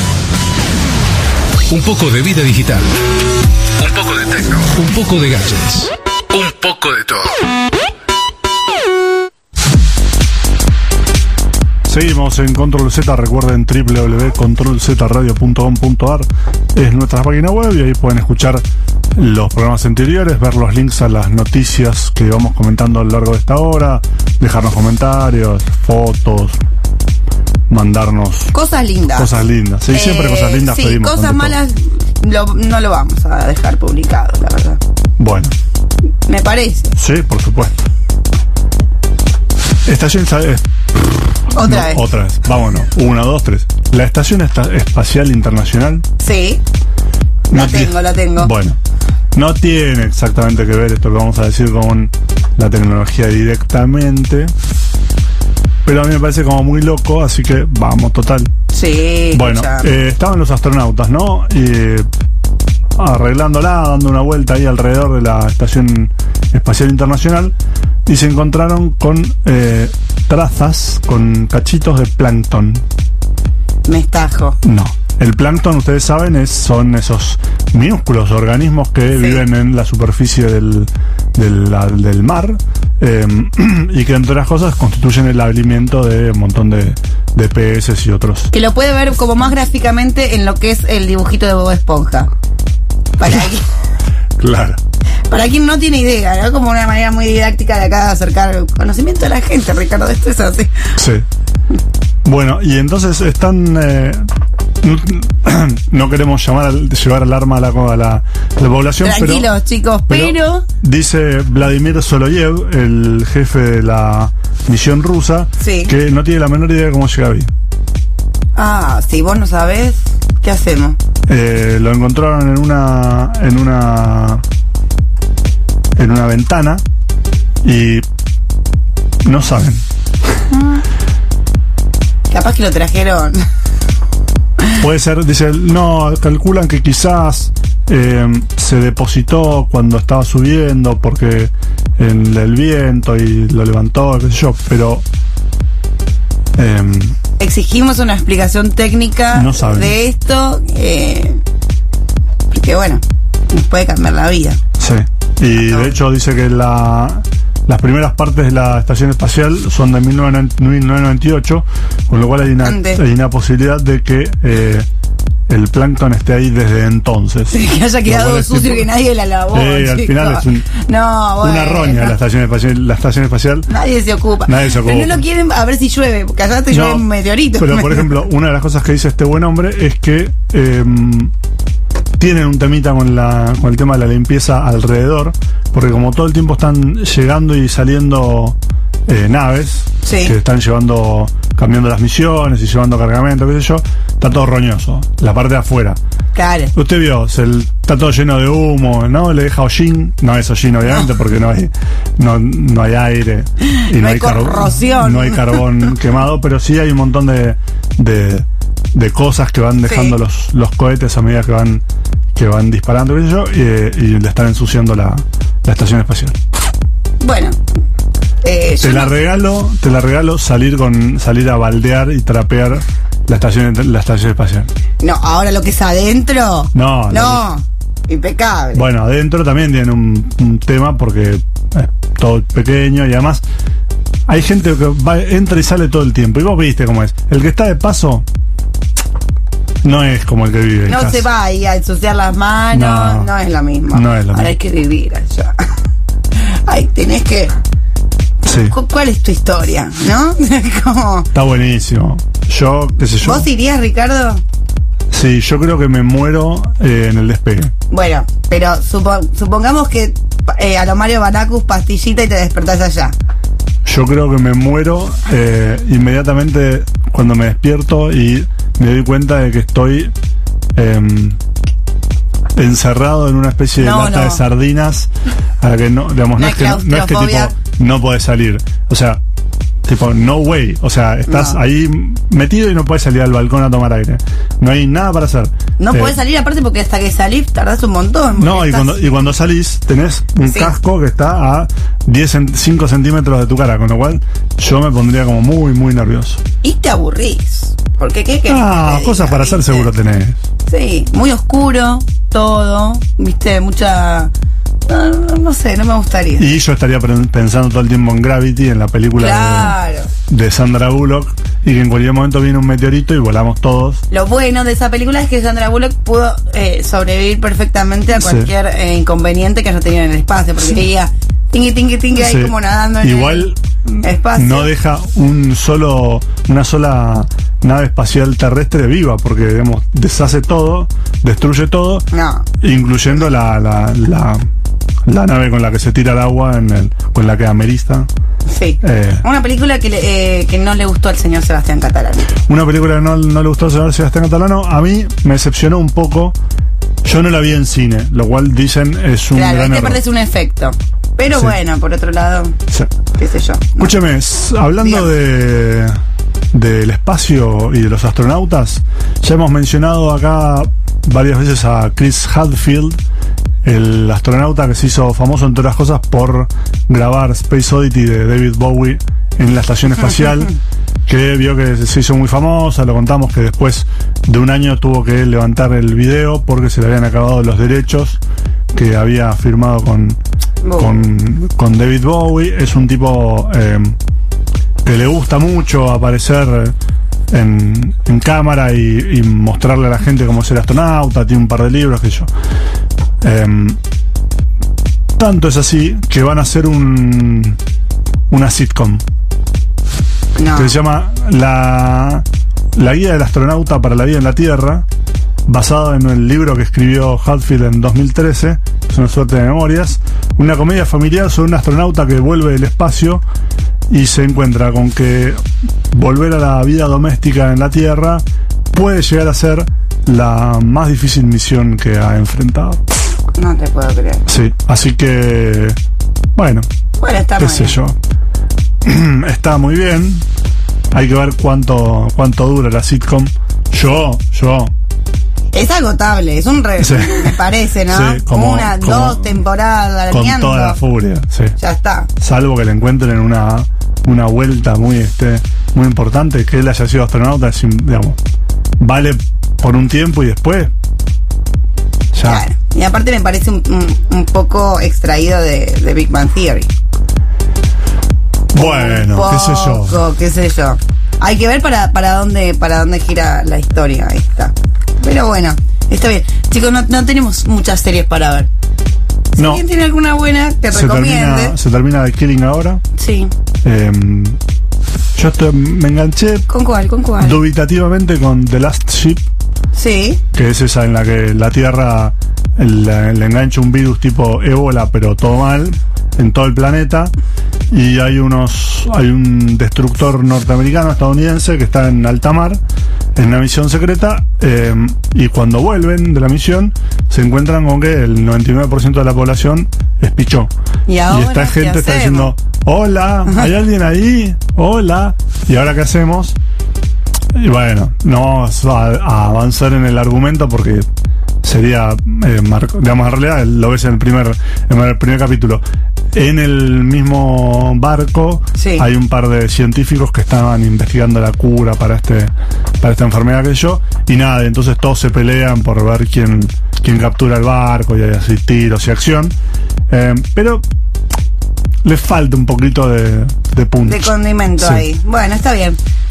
Un poco de vida digital. Un poco de tecno. Un poco de gadgets. Un poco de todo. Seguimos en Control Z, recuerden w w w punto control z radio punto com punto a r es nuestra página web y ahí pueden escuchar los programas anteriores, ver los links a las noticias que vamos comentando a lo largo de esta hora, dejarnos comentarios, fotos, mandarnos Cosas lindas. cosas lindas. Sí, siempre Eh, cosas lindas sí, pedimos. cosas ante todo. malas lo- no lo vamos a dejar publicado, la verdad. Bueno, Me parece. sí, por supuesto. Estación eh, Otra no, vez. Otra vez. Vámonos. Uno, dos, tres. La Estación Esta- Espacial Internacional. Sí. La No ti- tengo, la tengo. Bueno, no tiene exactamente que ver esto que vamos a decir con la tecnología directamente, pero a mí me parece como muy loco, así que vamos, total. Sí. Bueno, ya. eh, estaban los astronautas, ¿no? Y, arreglándola, dando una vuelta ahí alrededor de la Estación Espacial Internacional, y se encontraron con eh, trazas, con cachitos de plancton. Me estajo. No. El plancton, ustedes saben, es, son esos minúsculos organismos que Sí. viven en la superficie del, del, la- del mar eh, y que, entre otras cosas, constituyen el alimento de un montón de, de peces y otros. Que lo puede ver como más gráficamente en lo que es el dibujito de Bob Esponja. Para, qui- Claro. para quien no tiene idea, ¿no? Como una manera muy didáctica de acá de acercar el conocimiento a la gente, Ricardo. Esto es así. Sí. Bueno, y entonces están... eh, no queremos llamar al- llevar alarma a la, a la, a la población, pero... Tranquilos, chicos, pero... dice Vladimir Soloyev, el jefe de la misión rusa, Sí. que no tiene la menor idea de cómo llega ahí. Ah, si vos no sabés, ¿qué hacemos? Eh, lo encontraron en una en una en una ventana y no saben. Capaz que lo trajeron. Puede ser, dice, no, calculan que quizás eh, se depositó cuando estaba subiendo porque en el viento y lo levantó, qué sé yo, pero eh, Exigimos una explicación técnica No saben. de esto, eh, porque bueno, nos puede cambiar la vida. sí. Y de hecho dice que la, las primeras partes de la estación espacial son de mil novecientos noventa y ocho, con lo cual hay una, Antes. hay una posibilidad de que eh, el plancton esté ahí desde entonces. Que haya Lo quedado cual es sucio tipo- y que nadie la lavó. Sí, al chicos. final es un- no, bueno. una roña la estación espacial. La estación espacial Nadie se ocupa. Nadie se Pero ocupa. no lo quieren a ver si llueve, porque allá te No, llueve un meteorito. Pero por ejemplo, una de las cosas que dice este buen hombre es que eh, tienen un temita con, la, con el tema de la limpieza alrededor, porque como todo el tiempo están llegando y saliendo eh, naves Sí. que están llevando, cambiando las misiones y llevando cargamento, qué sé yo, está todo roñoso, la parte de afuera. Claro. Usted vio, se el- está todo lleno de humo, ¿no? Le deja hollín, no es hollín obviamente, porque no hay, no, no hay aire y no, No hay carbo- corrosión. no hay carbón quemado, pero sí hay un montón de, de, de cosas que van dejando Sí. los, los cohetes a medida que van, que van disparando, qué sé yo, y, y le están ensuciando la, la estación espacial. Bueno. Eh, yo Te la no- regalo, te la regalo salir con, salir a baldear y trapear la estación, la estación espacial. No, ahora lo que es adentro. No, No. Impecable. Bueno, adentro también tiene un, un tema porque es todo pequeño y además hay gente que va, entra y sale todo el tiempo. Y vos viste cómo es. El que está de paso no es como el que vive en No casa. se va ahí a ensuciar las manos, no, No. es lo mismo. No es lo Ahora mismo. hay que vivir allá. Ay, tenés que... Sí, cu- ¿Cuál es tu historia? ¿No? Como... está buenísimo. Yo, qué sé yo. ¿Vos irías, Ricardo? Sí, yo creo que me muero eh, en el despegue. Bueno, pero supo- supongamos que eh, a lo Mario Baracus pastillita y te despertás allá. Yo creo que me muero eh, inmediatamente cuando me despierto y me doy cuenta de que estoy em, encerrado en una especie de No, lata no. de sardinas a la que no, digamos, no, No es hay que, no, no es que claustrofobia. tipo no podés salir. O sea, tipo, no way. O sea, estás No. ahí metido y no puedes salir al balcón a tomar aire. No hay nada para hacer. No Eh, podés salir aparte porque hasta que salís tardás un montón. porque No, y estás- cuando, y cuando salís tenés un Sí. casco que está a diez, cen- cinco centímetros de tu cara, con lo cual yo me pondría como muy, muy nervioso. Y te aburrís. Porque qué querés Ah, que te cosas diga, para hacer ¿viste? seguro tenés. Sí, muy oscuro, todo, viste, mucha... No, no, no sé, no me gustaría. Y yo estaría pre- pensando todo el tiempo en Gravity, en la película Claro. de, de Sandra Bullock, y que en cualquier momento viene un meteorito y volamos todos. Lo bueno de esa película es que Sandra Bullock pudo eh, sobrevivir perfectamente a Sí. cualquier eh, inconveniente que haya tenido en el espacio, porque ella tingui, tingui, tingui ahí Sí. como nadando en Igual el espacio. no deja un solo, una sola nave espacial terrestre viva, porque digamos, deshace todo, destruye todo, No, incluyendo la, la, la, la nave con la que se tira el agua, en el, con la que amerista. sí. Eh. Una película que, le, eh, que no le gustó al señor Sebastián Catalán. Una película que no, no le gustó al señor Sebastián Catalano, a mí me decepcionó un poco. Yo no la vi en cine, lo cual dicen es un Claro, ahí gran te error. perdés un efecto. Pero Sí. bueno, por otro lado, Sí. qué sé yo. No. Escúcheme, s- hablando Dígame. de del espacio y de los astronautas, ya hemos mencionado acá varias veces a Chris Hadfield, el astronauta que se hizo famoso entre otras cosas por grabar Space Oddity de David Bowie en la estación espacial, que vio que se hizo muy famosa. Lo contamos que después de un año tuvo que levantar el video porque se le habían acabado los derechos que había firmado con, con, con David Bowie. Es un tipo eh, que le gusta mucho aparecer en, en cámara y, y mostrarle a la gente cómo ser astronauta. Tiene un par de libros que yo. Eh, tanto es así que van a hacer un una sitcom No. que se llama la, la Guía del Astronauta para la Vida en la Tierra, basado en el libro que escribió Hadfield en dos mil trece. Es una suerte de memorias, una comedia familiar sobre un astronauta que vuelve del espacio y se encuentra con que volver a la vida doméstica en la Tierra puede llegar a ser la más difícil misión que ha enfrentado. No te puedo creer. Sí, así que bueno, Bueno, está qué muy sé bien. yo. Está muy bien. Hay que ver cuánto cuánto dura la sitcom. Yo, yo. Es agotable, es un re, Sí. me parece, ¿no? Sí, como- Una, como- dos temporadas Con arañando. toda la furia, sí. Ya está. Salvo que le encuentren una, una vuelta muy este muy importante, que él haya sido astronauta, es, digamos, vale por un tiempo y después ya. Claro. Y aparte me parece un, un- un poco extraído de, de Big Bang Theory. Bueno, Un qué sé yo. poco, qué sé yo. Hay que ver para, para dónde para dónde gira la historia esta. Pero bueno, está bien. Chicos, no, no tenemos muchas series para ver. Si No. alguien tiene alguna buena que Se recomiende. termina, se termina The Killing ahora. Sí. Eh, yo estoy- me enganché ¿Con cuál? ¿Con cuál? dubitativamente con The Last Ship, Sí. que es esa en la que la Tierra le, le engancha un virus tipo ébola, pero todo mal, en todo el planeta. Y hay unos hay un destructor norteamericano, estadounidense, que está en alta mar, en una misión secreta, eh, y cuando vuelven de la misión, se encuentran con que el noventa y nueve por ciento de la población es pichó. ¿Y ahora esta qué gente está hacemos? diciendo, hola, ¿hay alguien ahí? Hola. ¿Y ahora qué hacemos? Y bueno, no vamos a, a avanzar en el argumento porque sería, eh, mar- digamos, en realidad lo ves en el primer, en el primer capítulo. En el mismo barco Sí. hay un par de científicos que estaban investigando la cura para este para esta enfermedad que yo, y nada, entonces todos se pelean por ver quién, quién captura el barco, y hay así tiros y acción. Eh, pero le falta un poquito de, de punch. De condimento Sí. ahí. Bueno, está bien.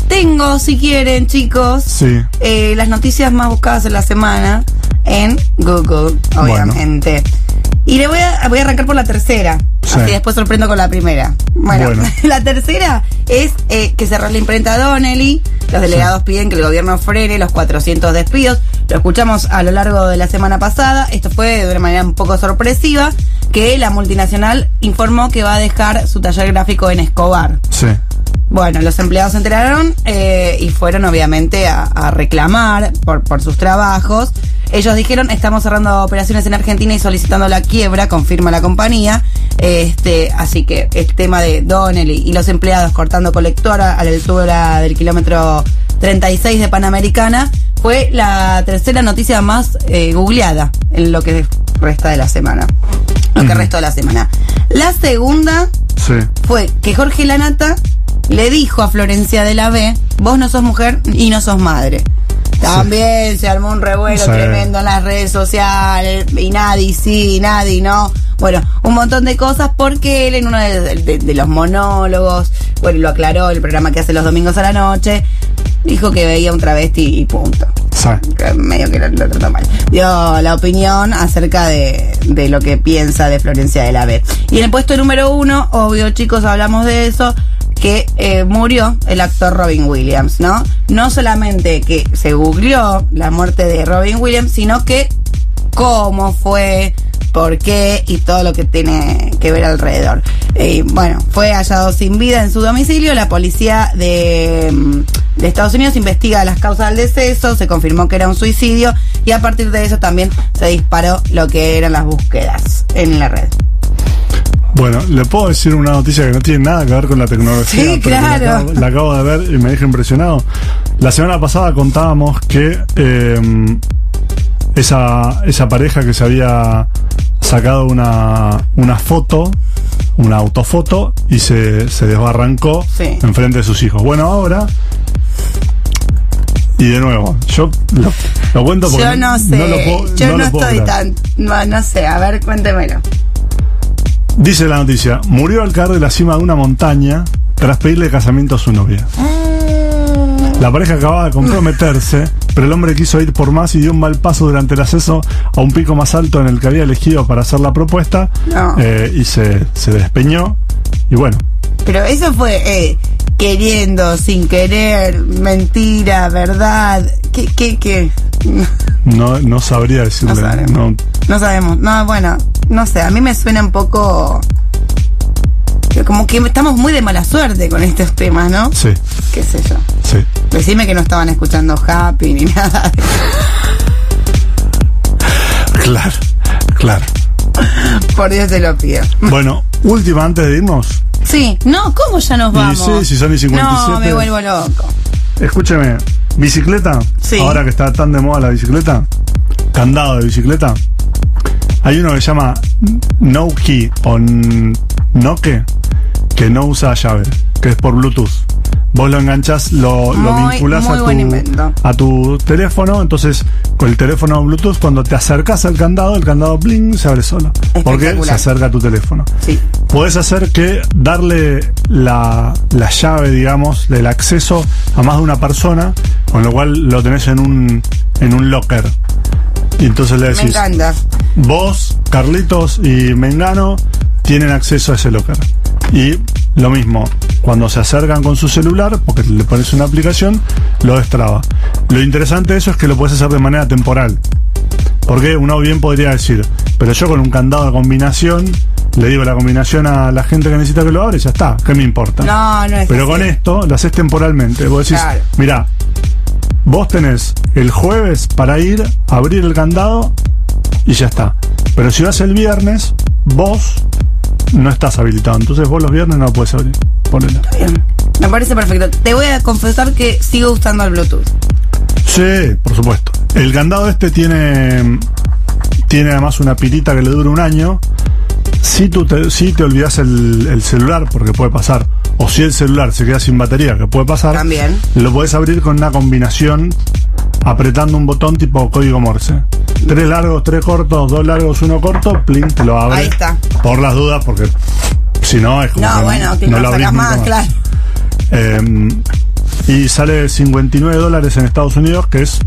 tengo, si quieren, chicos, Sí. eh, las noticias más buscadas en la semana en Google, obviamente. Y le voy a, voy a arrancar por la tercera. Sí. Así después sorprendo con la primera. Bueno, Bueno. la tercera es eh, que cerró la imprenta Donnelly. Los delegados piden que el gobierno frene los cuatrocientos despidos. Lo escuchamos a lo largo de la semana pasada. Esto fue de una manera un poco sorpresiva, que la multinacional informó que va a dejar su taller gráfico en Escobar. Sí. Bueno, los empleados se enteraron eh, y fueron obviamente a, a reclamar por, por sus trabajos. Ellos dijeron, estamos cerrando operaciones en Argentina y solicitando la quiebra, confirma la compañía. Este, así que el tema de Donnelly y los empleados cortando colectora a la altura del kilómetro treinta y seis de Panamericana fue la tercera noticia más eh, googleada en lo que resta de la semana. Lo que Ujú. restó de la semana. La segunda Sí. fue que Jorge Lanata le dijo a Florencia de la B, vos no sos mujer y no sos madre. También se armó un revuelo Sí. tremendo en las redes sociales, y nadie sí, nadie no. Bueno, un montón de cosas porque él en uno de, de- de los monólogos, bueno, lo aclaró, el programa que hace los domingos a la noche, dijo que veía un travesti y punto. Sí. Que medio que lo, lo trató mal. Dio la opinión acerca de, de lo que piensa de Florencia de la B. Y en el puesto número uno, obvio, chicos, hablamos de eso, que eh, murió el actor Robin Williams, ¿no? No solamente que se googleó la muerte de Robin Williams, sino que cómo fue, por qué y todo lo que tiene que ver alrededor. Eh, bueno, fue hallado sin vida en su domicilio. La policía de, mm, de Estados Unidos investiga las causas del deceso, se confirmó que era un suicidio y a partir de eso también se disparó lo que eran las búsquedas en la red. Bueno, le puedo decir una noticia que no tiene nada que ver con la tecnología. Sí, pero que La claro. acabo, la acabo de ver y me deja impresionado. La semana pasada contábamos que eh, esa, esa pareja que se había sacado una, una foto, una autofoto, y se, se desbarrancó Sí. enfrente de sus hijos. Bueno, ahora... Y de nuevo, yo lo, lo cuento porque Yo no sé, lo puedo- yo no no, lo puedo estoy creer. tan... No, no sé, a ver, cuéntemelo. Dice la noticia, murió al caer de la cima de una montaña tras pedirle casamiento a su novia. La pareja acababa de comprometerse, pero el hombre quiso ir por más y dio un mal paso durante el acceso a un pico más alto en el que había elegido para hacer la propuesta, No. eh, y se, se despeñó. Y bueno, Pero eso fue eh, queriendo, sin querer, mentira, verdad. ¿Qué, qué, qué? no, no sabría decirle. No sabemos. no- No sabemos. No, bueno, no sé, a mí me suena un poco... que como que estamos muy de mala suerte con estos temas, ¿no? sí, Qué sé yo. sí. Decime que no estaban escuchando Happy ni nada. Claro, claro. Por Dios te lo pido. Bueno, última antes de irnos. Sí, no, ¿cómo ya nos Y vamos? sí, si son y cincuenta y siete. No, me vuelvo loco. Escúcheme, bicicleta, Sí. ahora que está tan de moda la bicicleta, candado de bicicleta, hay uno que se llama No Key o n- No Que, que no usa llave, que es por Bluetooth. Vos lo enganchás, lo, lo Muy, vinculás muy a, buen tu, invento. a tu teléfono, entonces con el teléfono Bluetooth, cuando te acercás al candado, el candado bling se abre solo, porque se Espectacular. acerca a tu teléfono. Sí. Podés hacer que darle la, la llave, digamos, del acceso a más de una persona, con lo cual lo tenés en un, en un locker. Y entonces le Me decís, encanta. vos, Carlitos y Mengano tienen acceso a ese locker. Y lo mismo, cuando se acercan con su celular, porque le pones una aplicación, lo destraba. Lo interesante de eso es que lo puedes hacer de manera temporal. Porque uno bien podría decir, pero yo con un candado de combinación, le digo la combinación a la gente que necesita que lo abra y ya está, ¿qué me importa? No, no es Pero así. con esto lo haces temporalmente. Vos decís, Claro. mirá, vos tenés el jueves para ir, abrir el candado y ya está. Pero si vas el viernes, vos no estás habilitado. Entonces vos los viernes no lo puedes abrir. Ponele. Bien. Me parece perfecto. Te voy a confesar que sigo usando el Bluetooth. Sí, por supuesto. El candado este tiene tiene además una pirita que le dura un año. Si tú te, si te olvidas el, el celular, porque puede pasar, o si el celular se queda sin batería, que puede pasar, También. lo puedes abrir con una combinación apretando un botón tipo código Morse. Tres largos, tres cortos, dos largos, uno corto, plin, te lo abre. Ahí está. Por las dudas, porque si no es como No, que bueno, que no, lo abrís sacas nunca más, claro. Eh, y sale cincuenta y nueve dólares en Estados Unidos, que es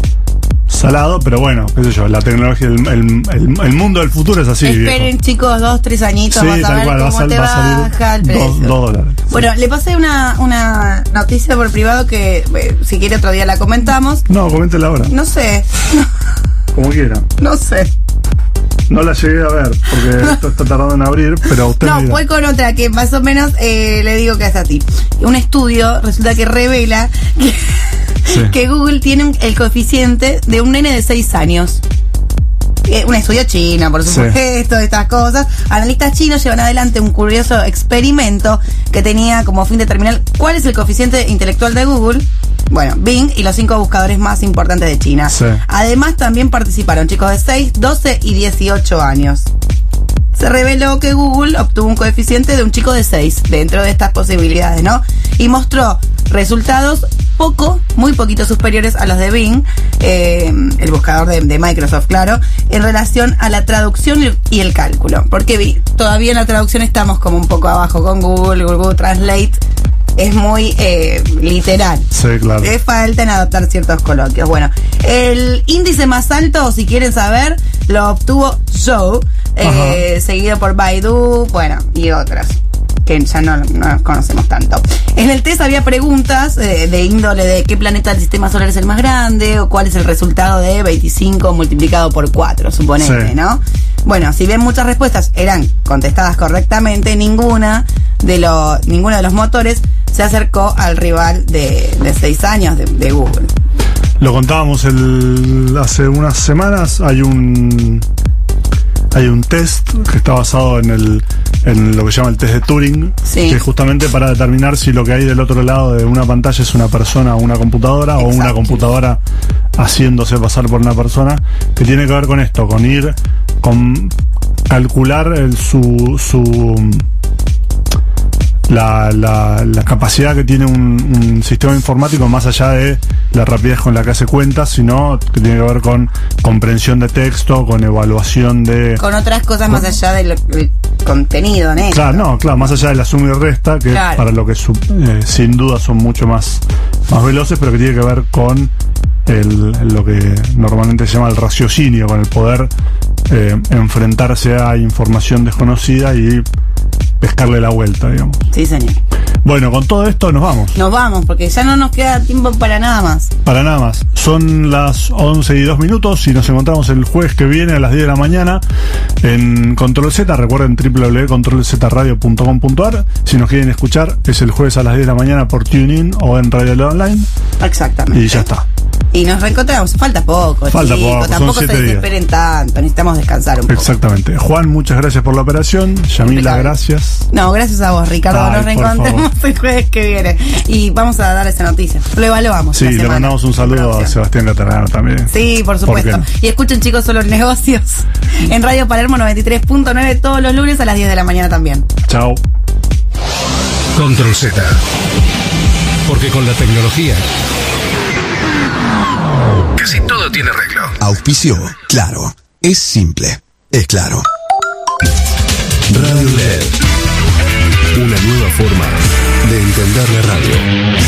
salado, pero bueno, qué sé yo, la tecnología, el, el, el, el mundo del futuro es así. Esperen, viejo. chicos, dos, tres añitos, Sí, vas a tal ver cual, va a cómo sal- te va a salir baja el dos- precio. dos dólares. Sí. Bueno, le pasé una, una noticia por privado que, eh, si quiere, otro día la comentamos. No, coméntela ahora, No sé, como quiera. no sé. No la llegué a ver, porque esto está tardando en abrir, pero usted No, me dirá. voy con otra que más o menos eh, le digo que es a ti. Un estudio resulta que revela que, Sí. que Google tiene un- el coeficiente de un nene de seis años. Eh, un estudio chino, por Sí. supuesto, estas cosas. Analistas chinos llevan adelante un curioso experimento que tenía como fin determinar cuál es el coeficiente intelectual de Google. Bueno, Bing y los cinco buscadores más importantes de China. Sí. Además, también participaron chicos de seis, doce y dieciocho años. Se reveló que Google obtuvo un coeficiente de un chico de seis dentro de estas posibilidades, ¿no? Y mostró resultados poco, muy poquito superiores a los de Bing, eh, el buscador de, de Microsoft, claro, en relación a la traducción y- y el cálculo. Porque vi- todavía en la traducción estamos como un poco abajo con Google, Google Translate es muy eh, literal. Sí, claro. Le falta en adaptar ciertos coloquios. Bueno, el índice más alto, si quieren saber, lo obtuvo Zhou, eh, seguido por Baidu, bueno, y otras que ya no, no conocemos tanto. En el test había preguntas eh, de índole de qué planeta del sistema solar es el más grande o cuál es el resultado de veinticinco multiplicado por cuatro, suponete, Sí. ¿no? Bueno, si bien muchas respuestas eran contestadas correctamente, ninguna de los, ninguno de los motores se acercó al rival de, de seis años de, de Google. Lo contábamos el, hace unas semanas. Hay un hay un test que está basado en el en lo que se llama el test de Turing, Sí. que es justamente para determinar si lo que hay del otro lado de una pantalla es una persona o una computadora, o una Exacto. computadora haciéndose pasar por una persona, que tiene que ver con esto, con ir, con calcular el, su su La, la, la capacidad que tiene un, un sistema informático, más allá de la rapidez con la que hace cuentas, sino que tiene que ver con comprensión de texto, con evaluación de... Con otras cosas más allá del del contenido, ¿no? Claro, no, claro, más allá de la suma y resta, que Claro. para lo que su- eh, sin duda son mucho más, más veloces, pero que tiene que ver con el, lo que normalmente se llama el raciocinio, con el poder eh, enfrentarse a información desconocida y pescarle la vuelta, digamos. Sí, señor. Bueno, con todo esto nos vamos. Nos vamos, porque ya no nos queda tiempo para nada más. Para nada más. Son las once y dos minutos y nos encontramos el jueves que viene a las diez de la mañana en Control Z. Recuerden doble u doble u doble u punto control z radio punto com punto a r. Si nos quieren escuchar, es el jueves a las diez de la mañana por TuneIn o en Radio Leo Online. Exactamente. Y ya está. Y nos reencontramos. Falta poco, Falta chicos. poco, son Tampoco se siete días. desesperen tanto. Necesitamos descansar un poco. Exactamente. Juan, muchas gracias por la operación. Yamila, Impecable. gracias. No, gracias a vos, Ricardo. Ay, Nos por reencontramos el jueves que viene. Y vamos a dar esa noticia. Lo evaluamos. Sí, la le semana. mandamos un saludo a Producción. Sebastián Catalán también. Sí, por ¿Por qué supuesto. no? Y escuchen, chicos, solo negocios en Radio Palermo noventa y tres punto nueve todos los lunes a las diez de la mañana también. Chao. Control Z. Porque con la tecnología casi todo tiene arreglo. Auspicio. Claro. Es simple. Es claro. Radio L E D. Una nueva forma de entender la radio.